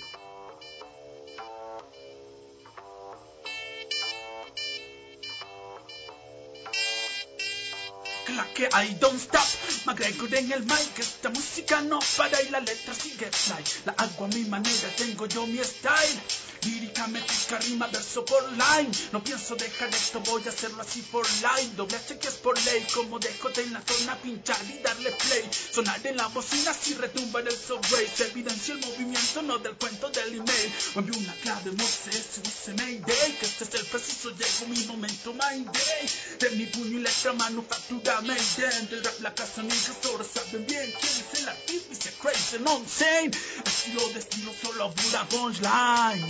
La que I don't stop, McGregor en el mic. Esta música no para y la letra sigue fly. La hago a mi manera, tengo yo mi style. Lírica, métrica, rima, verso por line. No pienso dejar esto, voy a hacerlo así for line. Doble H que es por ley, como déjote en la zona pinchar y darle play. Sonar en la bocina si retumba en el subway. Se evidencia el movimiento, no del cuento del email. O envío una clave Morse, se dice Mayday. Que este es el preciso, llegó mi momento, my day. De mi puño y letra manufactura Mayday. Del rap la casa niggas, todos saben bien quién es el artista. Dice crazy, no insane. Estilo de estilo, solo pura punchline.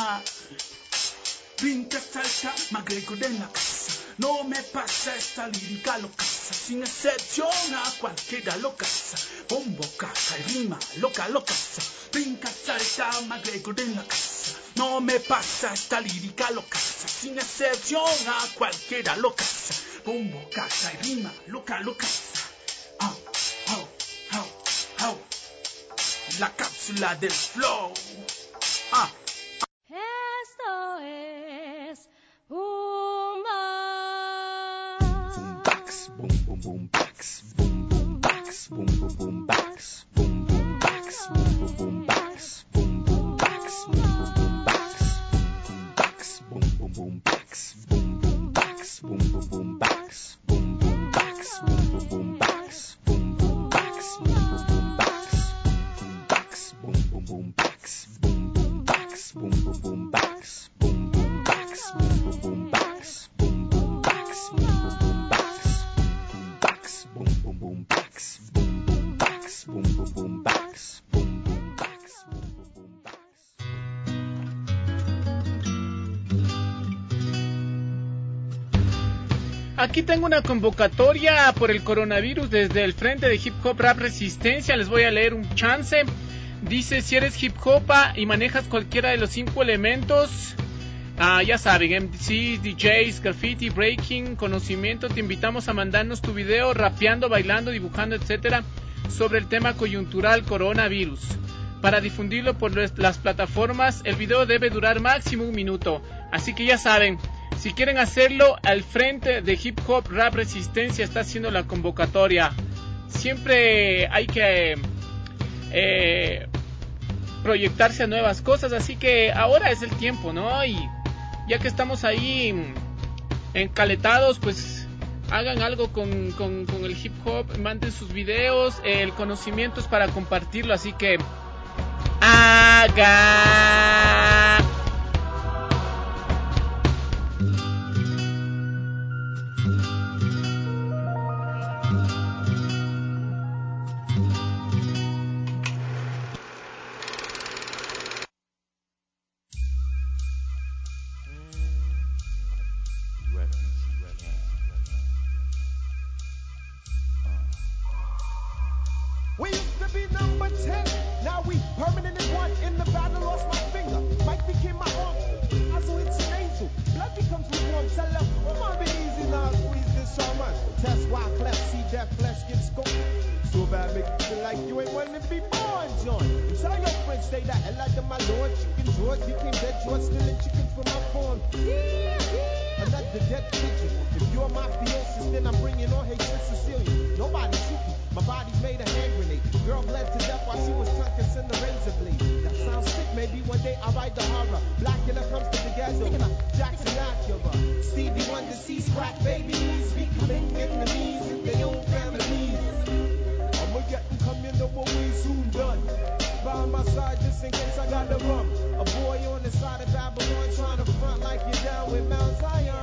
Brinca, salta, McGregor en la casa. No me pasa esta lírica locaza. Sin excepción a cualquiera lo caza. Bombo, caja y rima, loca, locaza. Brinca, salta, McGregor en la casa. No me pasa esta lírica locaza. Sin excepción a cualquiera lo caza. Bombo, caja y rima, loca, locaza. La cápsula del flow. Esto es Boom Bax, boom boom boom bax, boom boom bax, boom boom boom bax, boom boom bax, boom boom boom bax, boom boom bax, boom boom boom bax, boom boom boom bax, boom boom bax, boom boom boom bax, boom boom bax, boom boom boom bax, boom boom bax, boom boom boom bax, boom boom boom bax, boom boom bax, boom boom boom bax, boom boom bax, boom boom boom bax, boom boom bax, boom boom boom bax, boom boom boom bax, boom boom bax, boom boom boom bax, boom boom bax, boom boom boom bax. Aquí tengo una convocatoria por el coronavirus desde el Frente de Hip Hop Rap Resistencia. Les voy a leer un chance. Dice: si eres hip hopa y manejas cualquiera de los 5 elementos, ya saben, MCs, DJs, graffiti, breaking, conocimiento, te invitamos a mandarnos tu video rapeando, bailando, dibujando, etcétera, sobre el tema coyuntural coronavirus. Para difundirlo por las plataformas, el video debe durar máximo 1 minuto. Así que ya saben, si quieren hacerlo, al Frente de Hip Hop Rap Resistencia está haciendo la convocatoria. Siempre hay que proyectarse a nuevas cosas, así que ahora es el tiempo, ¿no? Y ya que estamos ahí encaletados, pues hagan algo con el hip hop, manden sus videos, el conocimiento es para compartirlo, así que haga. We used to be number 10, now we permanent in 1. In the battle, lost my finger. Mike became my uncle. I saw it's an angel. Blood becomes lukewarm. Tell them, come on, be easy now, squeeze this summer. Test why cleft, see that flesh get skunked. So bad, make you feel like you ain't wanting to be born, John. And tell your friends, say that hell out to my lord. Chicken George became dead George, stealing chickens from my farm. Another dead pigeon. If you're my theosis, then I'm bringing on hatred Sicilian. Nobody shoot me. My body's made a hand grenade. Girl bled to death while she was tucking in the razor blade. That sounds sick. Maybe one day I'll write the horror. Black killer comes to the ghetto. Jackson Acura. Stevie Wonder sees crack babies becoming enemies in their own families. I'ma get them come, you know what we soon done. By my side just in case I got the rum. A boy on the side of Babylon trying to front like you're down with Mount Zion.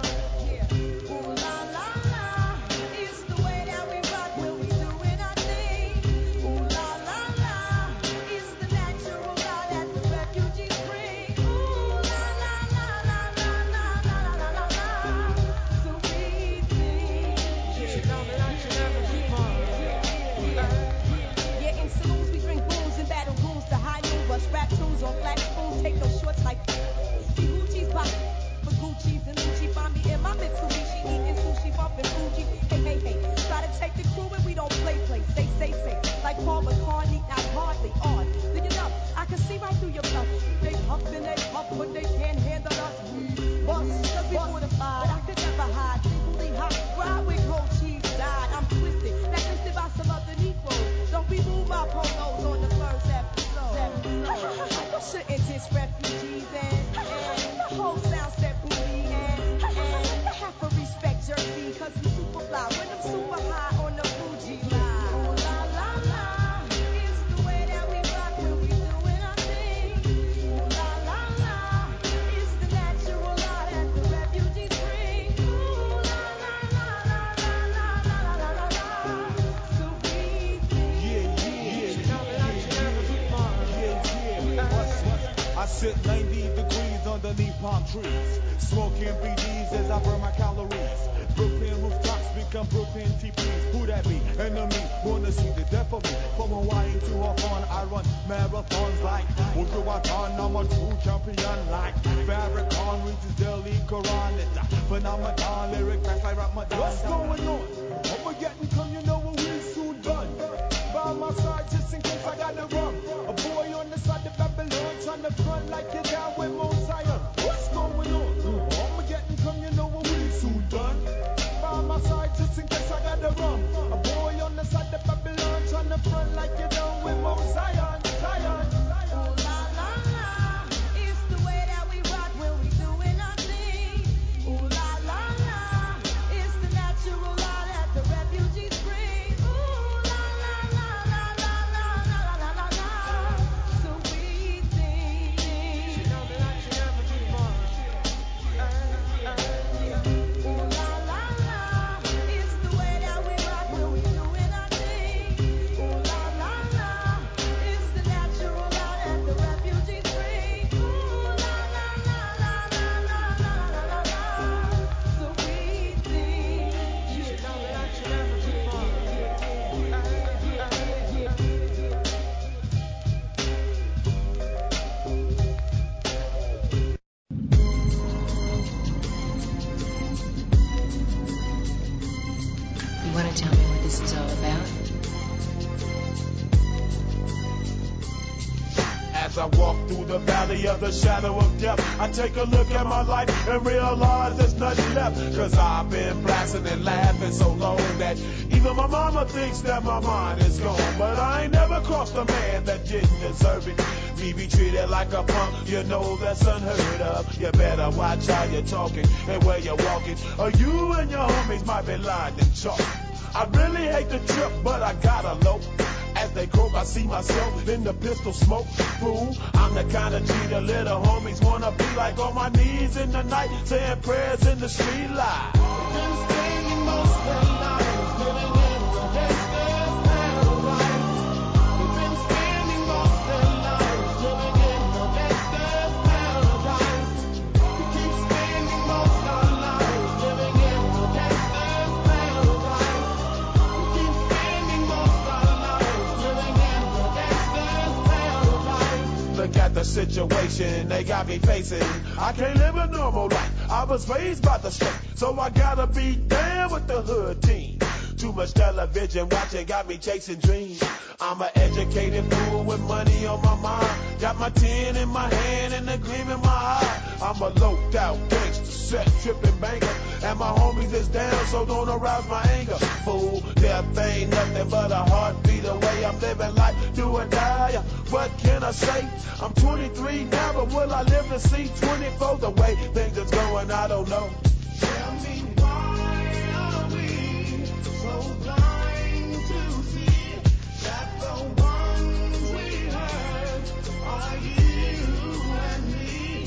On flat spoons, take those shorts like see Gucci's pop for Gucci's and Gucci. Find me in my Mitsubishi eating sushi, bumping Fuji. Hey, try to take the crew and we don't play. Say, like Paul McCartney, not hardly on. Do you know, I can see right through your bluff. They huff and they puff, but they can't handle us. We bust, cause we fortified. I could never hide. Simply hot, ride with cold cheese, died. I'm twisted, blacklisted by some other Negroes. Don't remove my polos on the first episode. Shouldn't diss refugees and the whole sound step booty and have to respect Jersey cause we super fly when I'm super high on the Fuji line. Ooh la la la, it's the way that we rock when we doing our thing. Ooh la la la, it's the natural law that the refugees bring. Ooh la la la la la la la la la la. So we I sit 90 degrees underneath palm trees, smoking BDs as I burn my calories. Brooklyn rooftops become Brooklyn TPs. Who that be? Enemy, wanna see the death of me. From Hawaii to Hawthorne, I run marathons like Wujuwatan. I'm a true champion like Farrakhan reaches Delhi Quran. It's a phenomenon, lyric back like Ramadan. What's going on? I'ma get and come, you know what we soon done. By my side just in case I got the rum. A boy on the side of Babylon trying to front like you're down with Mount Zion. What's going on? I'ma get and come, you know what we soon done. By my side just in case I got the rum. A boy on the side of Babylon trying to front like you're down with Mount Zion. Zion. Ooh la la la, it's the way that we rock when we doing our thing. Ooh la la la. this is all about. As I walk through the valley of the shadow of death, I take a look at my life and realize there's nothing left. Cause I've been blasting and laughing so long that even my mama thinks that my mind is gone. But I ain't never crossed a man that didn't deserve it. Me be treated like a punk, you know that's unheard of. You better watch how you're talking and where you're walking, or you and your homies might be lying in chalk. I really hate the trip, but I gotta low. As they croak, I see myself in the pistol smoke. Fool, I'm the kind of G the little homies wanna be like, on my knees in the night, saying prayers in the street light. Been spending most of their lives living in the gangster's paradise. We've been spending most of their lives living in the gangster's paradise. We keep spending most of our lives living in the gangster's paradise. We keep spending most of our lives living in the gangster's paradise. Look at the situation they got me facing. I can't live a normal life. I was raised by the state, so I gotta be down with the hood team. Too much television watching got me chasing dreams. I'm an educated fool with money on my mind. Got my tin in my hand and a gleam in my eye. I'm a loped out gangster, set tripping banker, and my homies is down, so don't arouse my anger. Fool, death ain't nothing but a heartbeat away. I'm living life, do or die. What can I say? I'm 23 now, but will I live to see 24? The way things is going, I don't know. Tell me why are we so blind to see that the ones we hurt are you and me?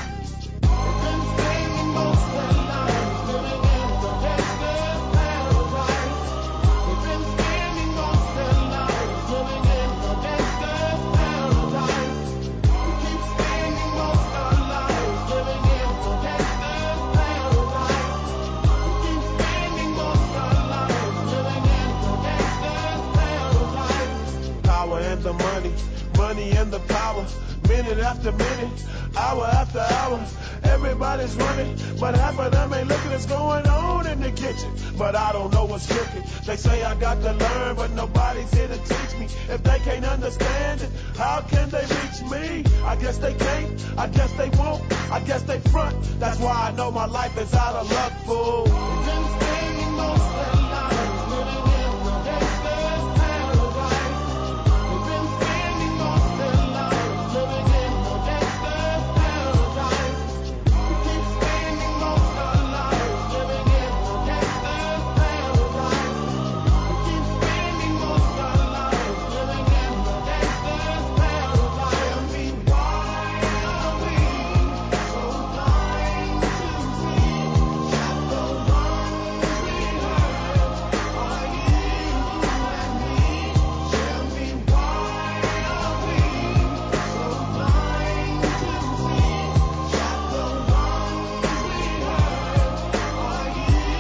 We've been spending most of our lives living in the gangster's paradise. We've been spending most of our lives living in the gangster's paradise. We keep spending most of our lives living in the gangster's paradise. We keep spending most of our lives living in the gangster's paradise. Power and the money, money and the power. Minute after minute, hour after hour, everybody's running, but half of them ain't looking what's going on in the kitchen. But I don't know what's cooking. They say I got to learn, but nobody's here to teach me. If they can't understand it, how can they reach me? I guess they can't, I guess they won't, I guess they front. That's why I know my life is out of luck, fool. We've been spending most of our lives living in the gangster's paradise. We've been spending most of our lives living in the gangster's paradise. We keep spending most of our lives living in the gangster's paradise. We keep spending most of our lives living in the gangster's paradise. Tell me why are we so blind to see that the ones we hurt are you and me? Tell me why are we so blind to see that the ones we hurt are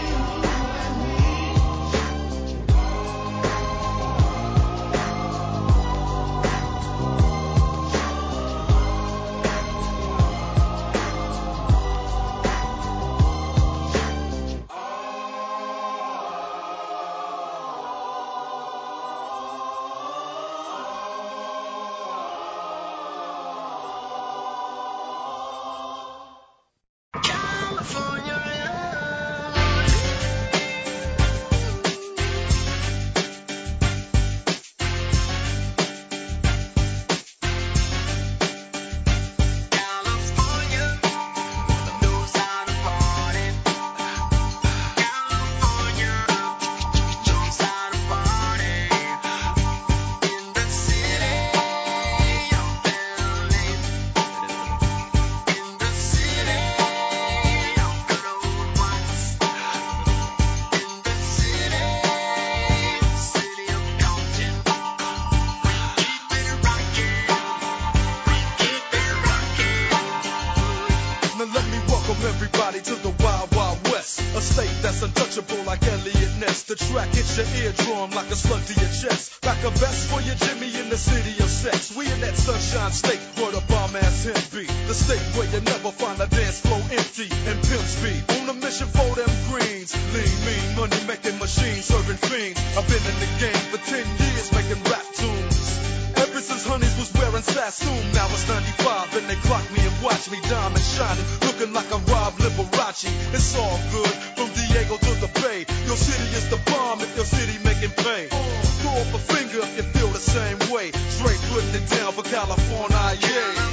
The track hits your eardrum like a slug to your chest. Back a vest for your Jimmy in the city of sex. We in that sunshine state where the bomb ass him be. The state where you never find a dance floor empty and pimp speed. On a mission for them greens. Lean, mean, money making machines, serving fiends. I've been in the game for 10 years making rap tunes. Ever since Honeys was wearing Sassoon, now it's 95 and they clock me and watch me diamond shining, looking like a Rob Liberace. It's all good from Diego to the Bay. Your city is the bomb if your city making pain. Throw up a finger if you feel the same way. Straight putting it down for California, yeah.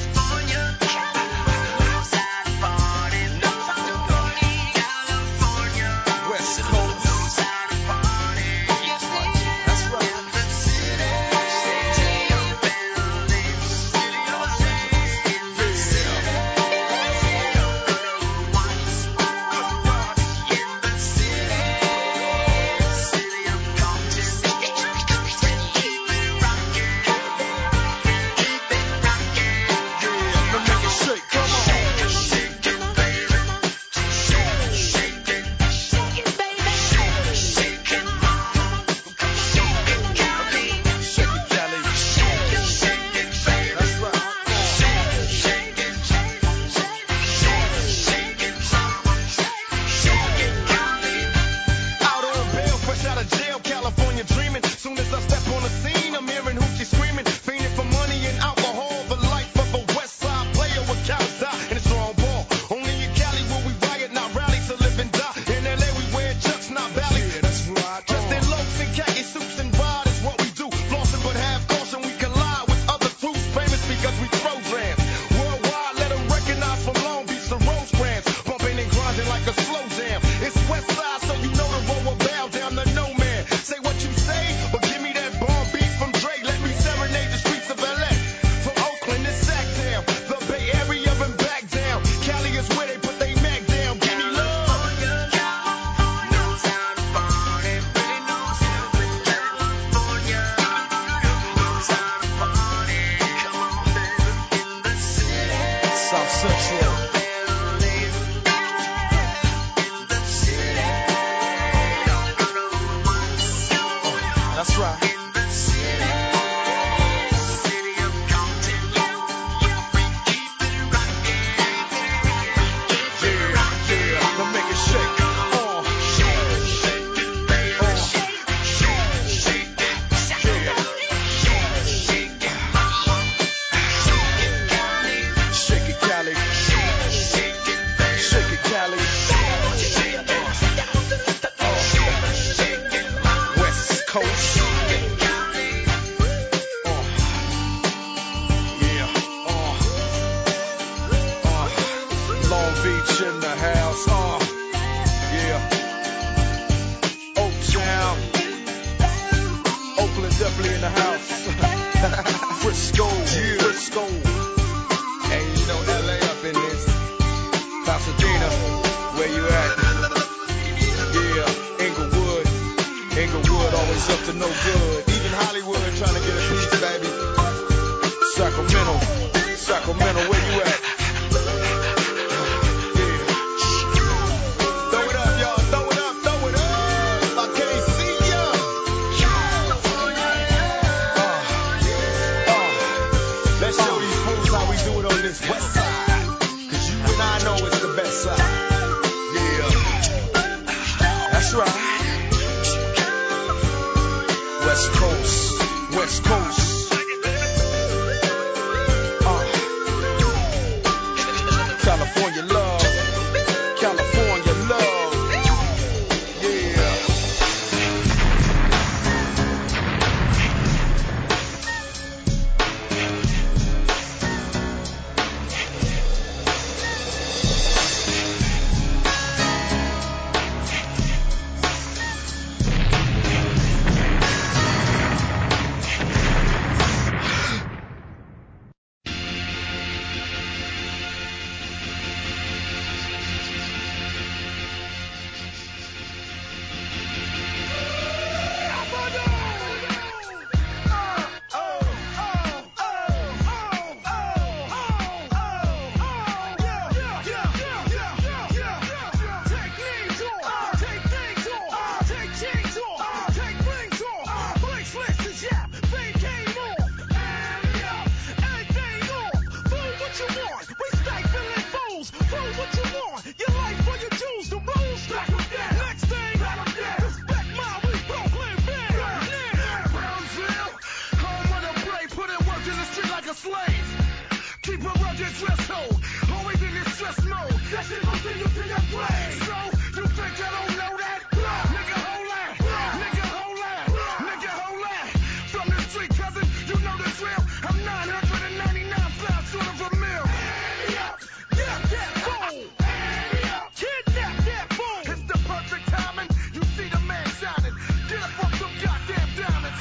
Your life for your jewels, the rules. Back them down. Next thing, back them down. Respect my we Brooklyn band. Brownsville, home of the brave, put in work in the street like a slave. Keep a rugged dress code, always in this stress mode. That shit gon' send you to your grave. So, you think I don't know that? Nigga, hold that. Nigga, hold that. Nigga, hold that. From the street, cousin, you know the drill. I'm 999 pounds short of a mill. Get that fool. Kidnap that fool. It's the perfect timing. You see the man shining. Get up off some goddamn diamonds.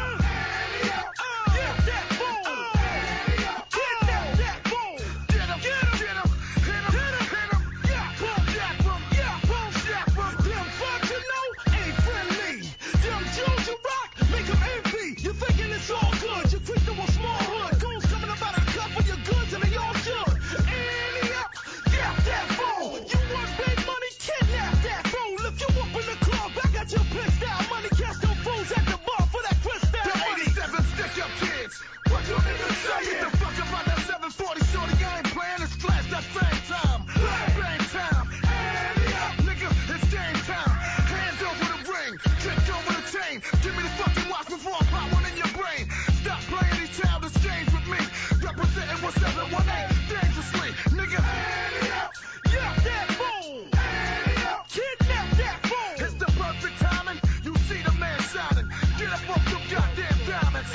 Get that fool. Kidnap that fool. Get him, get him, get him, hit him, hit him. Yeah, boom, yeah, boom, yeah, boom, yeah, boom. Them fuck you know ain't friendly. Them Jews you rock make them envy. You thinking it's all good. You creep through a small hood. Goons coming up out of the cup for your goods and they all should. Get that fool. You want big money? Kidnap that fool. If you up in the club, I got your pissed out money. Catch them fools at the bar for that crystal The money. 87 stick up kids. What you niggas saying? Get the fuck about that 740 shorty. I ain't playing. It's flash that same time. Bang time. Nigga, it's game time. Hands over the ring. Click over the chain. Give me the fucking watch before I pop one in your brain. Stop playing these childish games with me. Representing 1718 dangerously. Nigga, Get that fool. Kidnap that fool. it's the perfect timing. You see the man shining. Get up off them goddamn diamonds.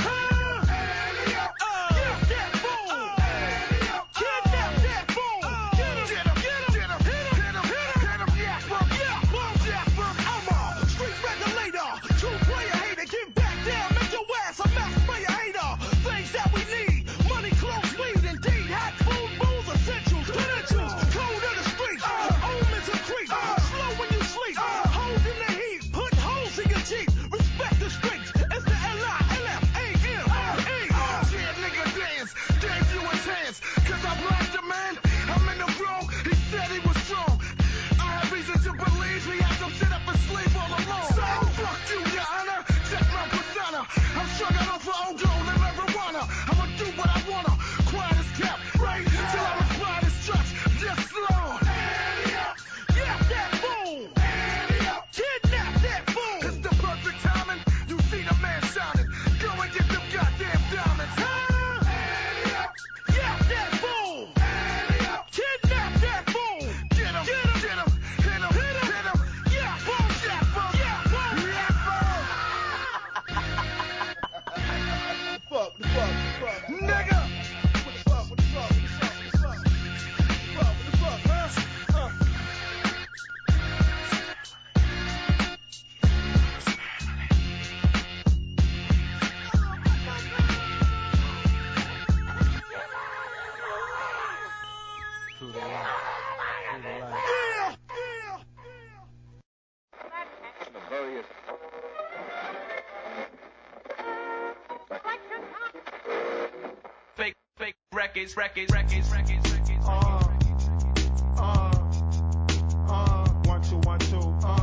Get that fool. Kidnap that fool. Get him, Get him, get him, get him, hit him, hit him, yeah, bum, yeah, bum, yeah, bum. I'm a street regulator, true player hater. Get back down, make your ass a mass player hater. Things that we need, money, clothes, weed, indeed. Hot food, booze, essentials, credentials. Code of the streets, omens of creep. Slow when you sleep, hold in the heat. Put holes in your Jeep, respect the streets. It's the L-I-L-F-A-M-E. Yeah, nigga, dance, gave you his hands. Cause I blacked the man, I'm in the wrong. He said he was strong. I have reason to believe he had some shit up his sleeve all along. So, fuck you, your honor. Check my persona. I'm struggling off for old gold and marijuana. I'ma do what I wanna. Quiet as kept, right? Till I'm as quiet as stretch. Yes, Lord. Get that fool. Kidnap that fool. It's the perfect timing. You see the man shining. Go and get them goddamn diamonds. Get that fool. Kidnap that fool. Get him, Get him, get him, hit him, hit him. yeah, boom, Yeah, bum, yeah, boom. Nigga. Fake records. 1, 2, 1, 2.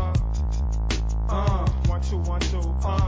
1, 2, 1, 2.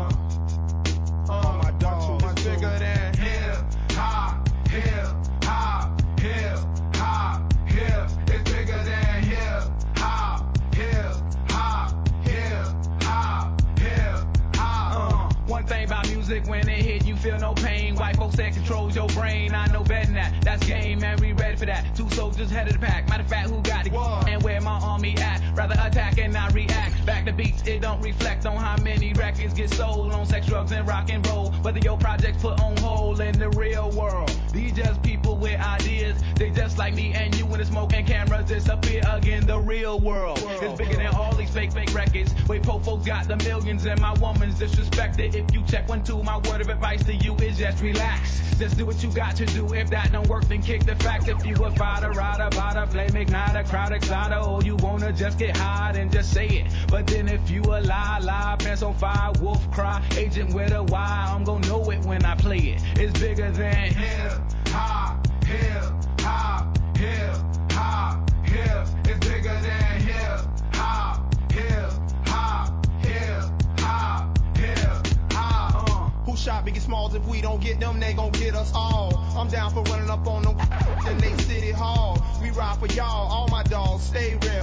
My dog is bigger than hip hop, hip hop, hip hop, hip. It's bigger than hip hop, hip hop, hip hop, hip hop. One thing about music, when it hit, you feel no pain. White folks that controls your brain, I know better than that. That's game, man, we ready for that. 2 soldiers head of the pack. Matter of fact, who got it? And where my army at? Rather attack and not react. Back to beats, it don't reflect on how many records get sold on sex, drugs, and rock and roll. Whether your project's put on hold in the real world. These just people with ideas. They just like me and you when the smoke and cameras disappear again. The real world is bigger than all these fake records. Wait, po folks got the millions and my woman's disrespected. If you check 1, 2, my word of advice to you is just relax. Just do what you got to do. If that don't work, then kick the fact. If you a fighter, rider, bada, flame igniter, crowd exciter, or you wanna just get high and just say it. But then if you a lie, pants on fire, wolf cry, agent with a Y, I'm gonna know it when I play it. It's bigger than hip hop, hip hop, hip hop, hip. It's bigger than hip hop, hip hop, hip hop, hip hop. Who shot Biggie Smalls? If we don't get them, they gon' get us all. I'm down for running up on them in they city hall. We ride for y'all, all my dogs stay ready.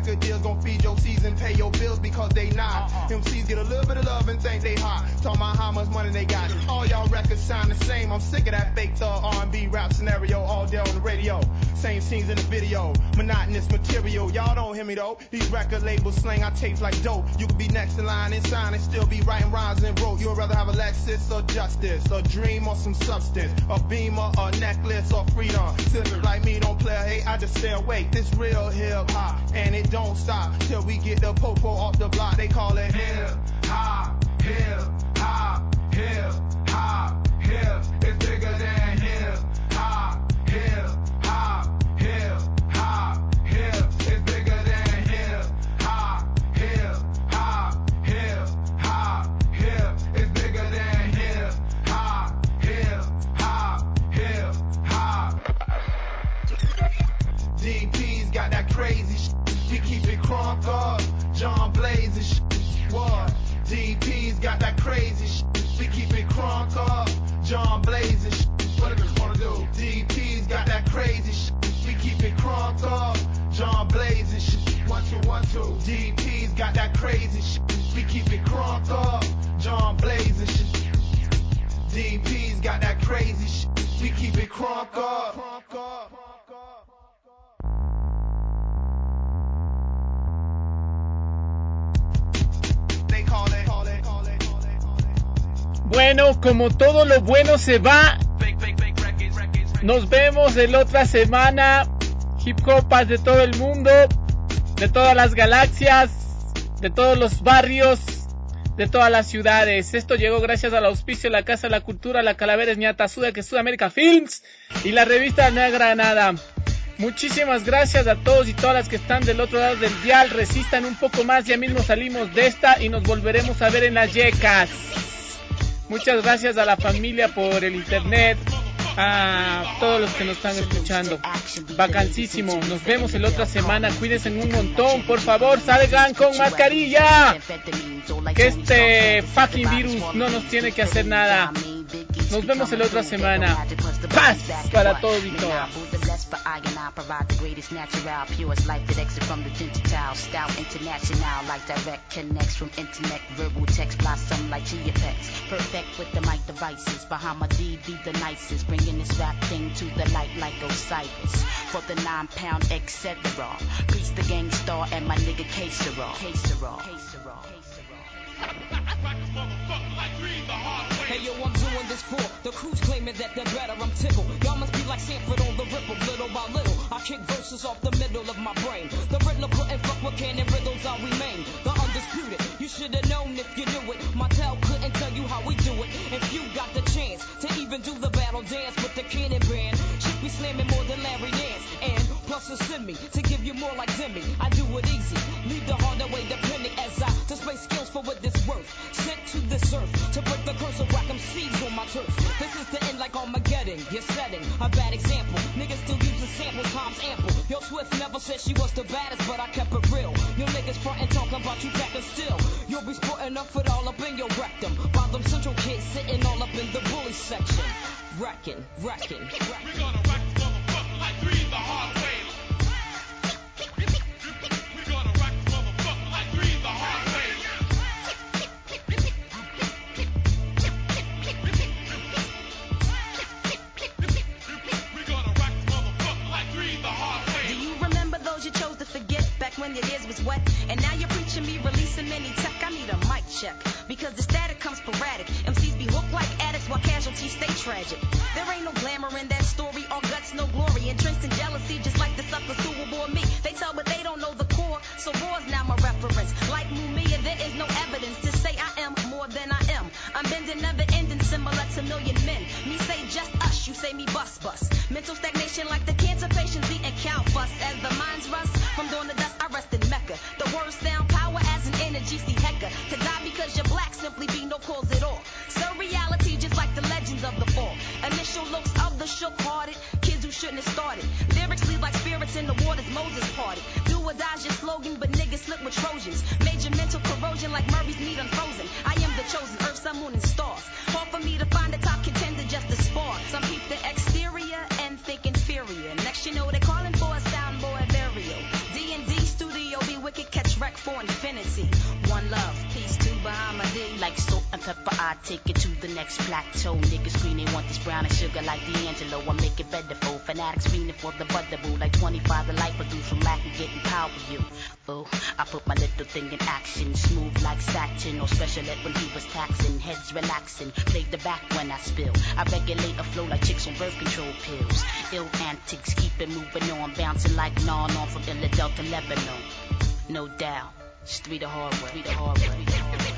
record deals gon' feed your season, pay your bills because they not. MCs get a little bit of love and think they hot. Talking about how much money they got. All y'all records sound the same. I'm sick of that fake thug R&B rap scenario all day on the radio. Same scenes in the video, monotonous material. Y'all don't hear me though. These record labels slang our tapes like dope. You could be next in line and sign and still be writing rhymes and broke. You'd rather have a Lexus or justice, a dream or some substance, a beamer, a necklace or freedom. Sippers like me don't play a hate, I just stay awake. This real hip hop and it don't stop till we get the popo off the block. They call it hip hop, hip hop, hip hop, hip. It's bigger than hip hop, hip hop, hip hop, hip. It's bigger than hip hop, hip hop, hip hop, hip. It's bigger than hip hop, hip hop, hip hop. DP's got that crazy shit. We keep it crunk up. John Blaze and shit. What? DP's got that crazy shit. We keep it crunk up. John Blaze and shit. What do you wanna do? DP's got that crazy shit. We keep it crunk up. John Blaze and shit. 1, 2, 1, 2. DP's got that crazy shit. We keep it crunk up. John Blaze and shit. DP's got that crazy shit. We keep it crunk up. Bueno, como todo lo bueno se va, nos vemos en la otra semana. Hip hopas de todo el mundo, de todas las galaxias, de todos los barrios, de todas las ciudades. Esto llegó gracias al auspicio de la Casa de la Cultura, la Calavera Ñata Suda, que es Sudamérica Films, y la revista Nueva Granada. Muchísimas gracias a todos y todas las que están del otro lado del dial. Resistan un poco más, ya mismo salimos de esta y nos volveremos a ver en las yecas. Muchas gracias a la familia por el internet, a todos los que nos están escuchando. Vacancísimo, nos vemos en la otra semana. Cuídense un montón, por favor, salgan con mascarilla, que este fucking virus no nos tiene que hacer nada. Nos vemos en la otra semana. Paz para todos y todas. For I and I provide the greatest natural, purest life that exit from the gentile, style international, like direct connects from internet, verbal text blossom like Geopex, perfect with the mic devices, behind my DV the nicest, bringing this rap thing to the light like Osiris, for the 9-pound etc. Priest the gang star and my nigga K-Sera. Hey yo, I'm doing this for the crews claiming that they're better, I'm tickled. Y'all must be like Sanford on the Ripple, little by little. I kick verses off the middle of my brain. The Riddler couldn't fuck with cannon riddles, I remain the undisputed. You should have known if you knew it. Martel couldn't tell you how we do it. If you got the chance to even do the battle dance with the cannon band, should be slamming more than Larry Nance. And plus a send me to give you more like Demi. I do it easy, leave the harder way depending as I display skills for what this worth. Sent to this earth to break the curse of whack 'em seeds on my turf. This is the end like Armageddon. You're setting a bad example. Niggas still using sample times ample. Yo, Swift never said she was the baddest, but I kept it real. Your niggas frontin' talking about you packing still. You'll be sporting up foot all up in your rectum. While them central kids sitting all up in the bully section. Wrecking. We're gonna wreck the motherfucker like 3 the hard way. We're gonna wreck the motherfucker like 3 the hard way. We're gonna wreck the motherfucker like 3 the hard way. Do you remember those you chose to forget back when your ears was wet? And now you're preaching me releasing many tech. I need a mic check because the static comes sporadic. MCs be hooked like addicts while casualties stay tragic. There ain't no glamour in that story, all guts, no glory. Entrenched in jealousy, just like the suckers who will bore me. They tell, but they don't know the core. So war's now my reference. Like Mumia, there is no evidence to say I am more than I am. I'm bending, never ending, similar to million men. Me say just us, you say me bust. Mental stagnation like the cancer patients eating cow fuss. As the minds rust from dawn to dusk, I rest in Mecca. The words sound power as an energy, see Hecka. To die because you're black simply be no cause at all. Surreality just like the legends of the fall. Initial looks of the shook-hearted kids who shouldn't have started. Lyrics lead like spirits in the waters Moses parted. Do or die's your slogan, but niggas slip with Trojans. Major mental corrosion like Murray's meat unfrozen. I am the chosen, earth, sun, moon, and stars. Hard for me to find a top contender just to spar. Some peep the exterior and think inferior. Next you know they're calling for a soundboy burial. D&D studio be MCs, two behind my D. Like salt and pepper, I take it to the next plateau. Niggas scream they want this brown and sugar like D'Angelo. I make it better for fanatics screaming for the butterboo. Like 25 the life produce from lack of getting power for you. Oh, I put my little thing in action, smooth like satin, or special ed when he was taxing, heads relaxing, played the back when I spill. I regulate a flow like chicks on birth control pills. Ill antics, keep it moving on, bouncing like non on from Philadelphia, Lebanon. No doubt, it's three the hard way, three the hard way, three the hard way.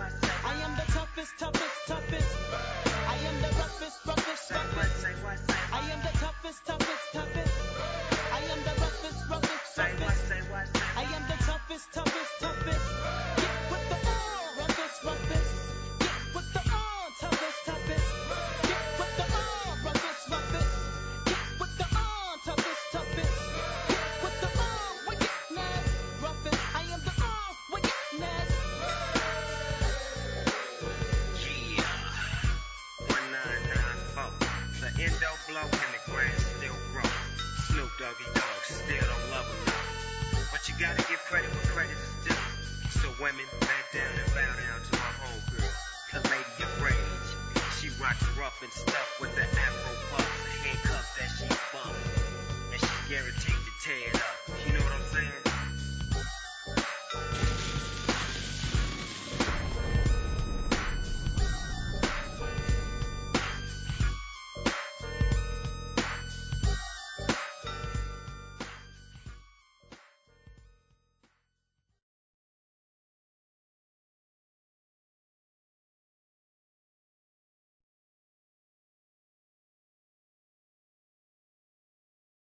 I I am the toughest, toughest, toughest. I am the roughest, roughest, toughest. I am the toughest, toughest, toughest. Get with the roughest, roughest. Get with the toughest, toughest. Get with the roughest, roughest. Get with the toughest, toughest. Get with the wickedness, roughest. I am the wickedness. Yeah, 1994. The endo blow and the grass still grow. Snoop Doggy Dogg still don't love him now. But you gotta give credit where credit is due. So women, back down and bow down to my homegirl, the lady of rage. She rocks rough and stuff with the afro puffs, the handcuffs that she bump, and she's guaranteed to tear it up. You know what I'm saying?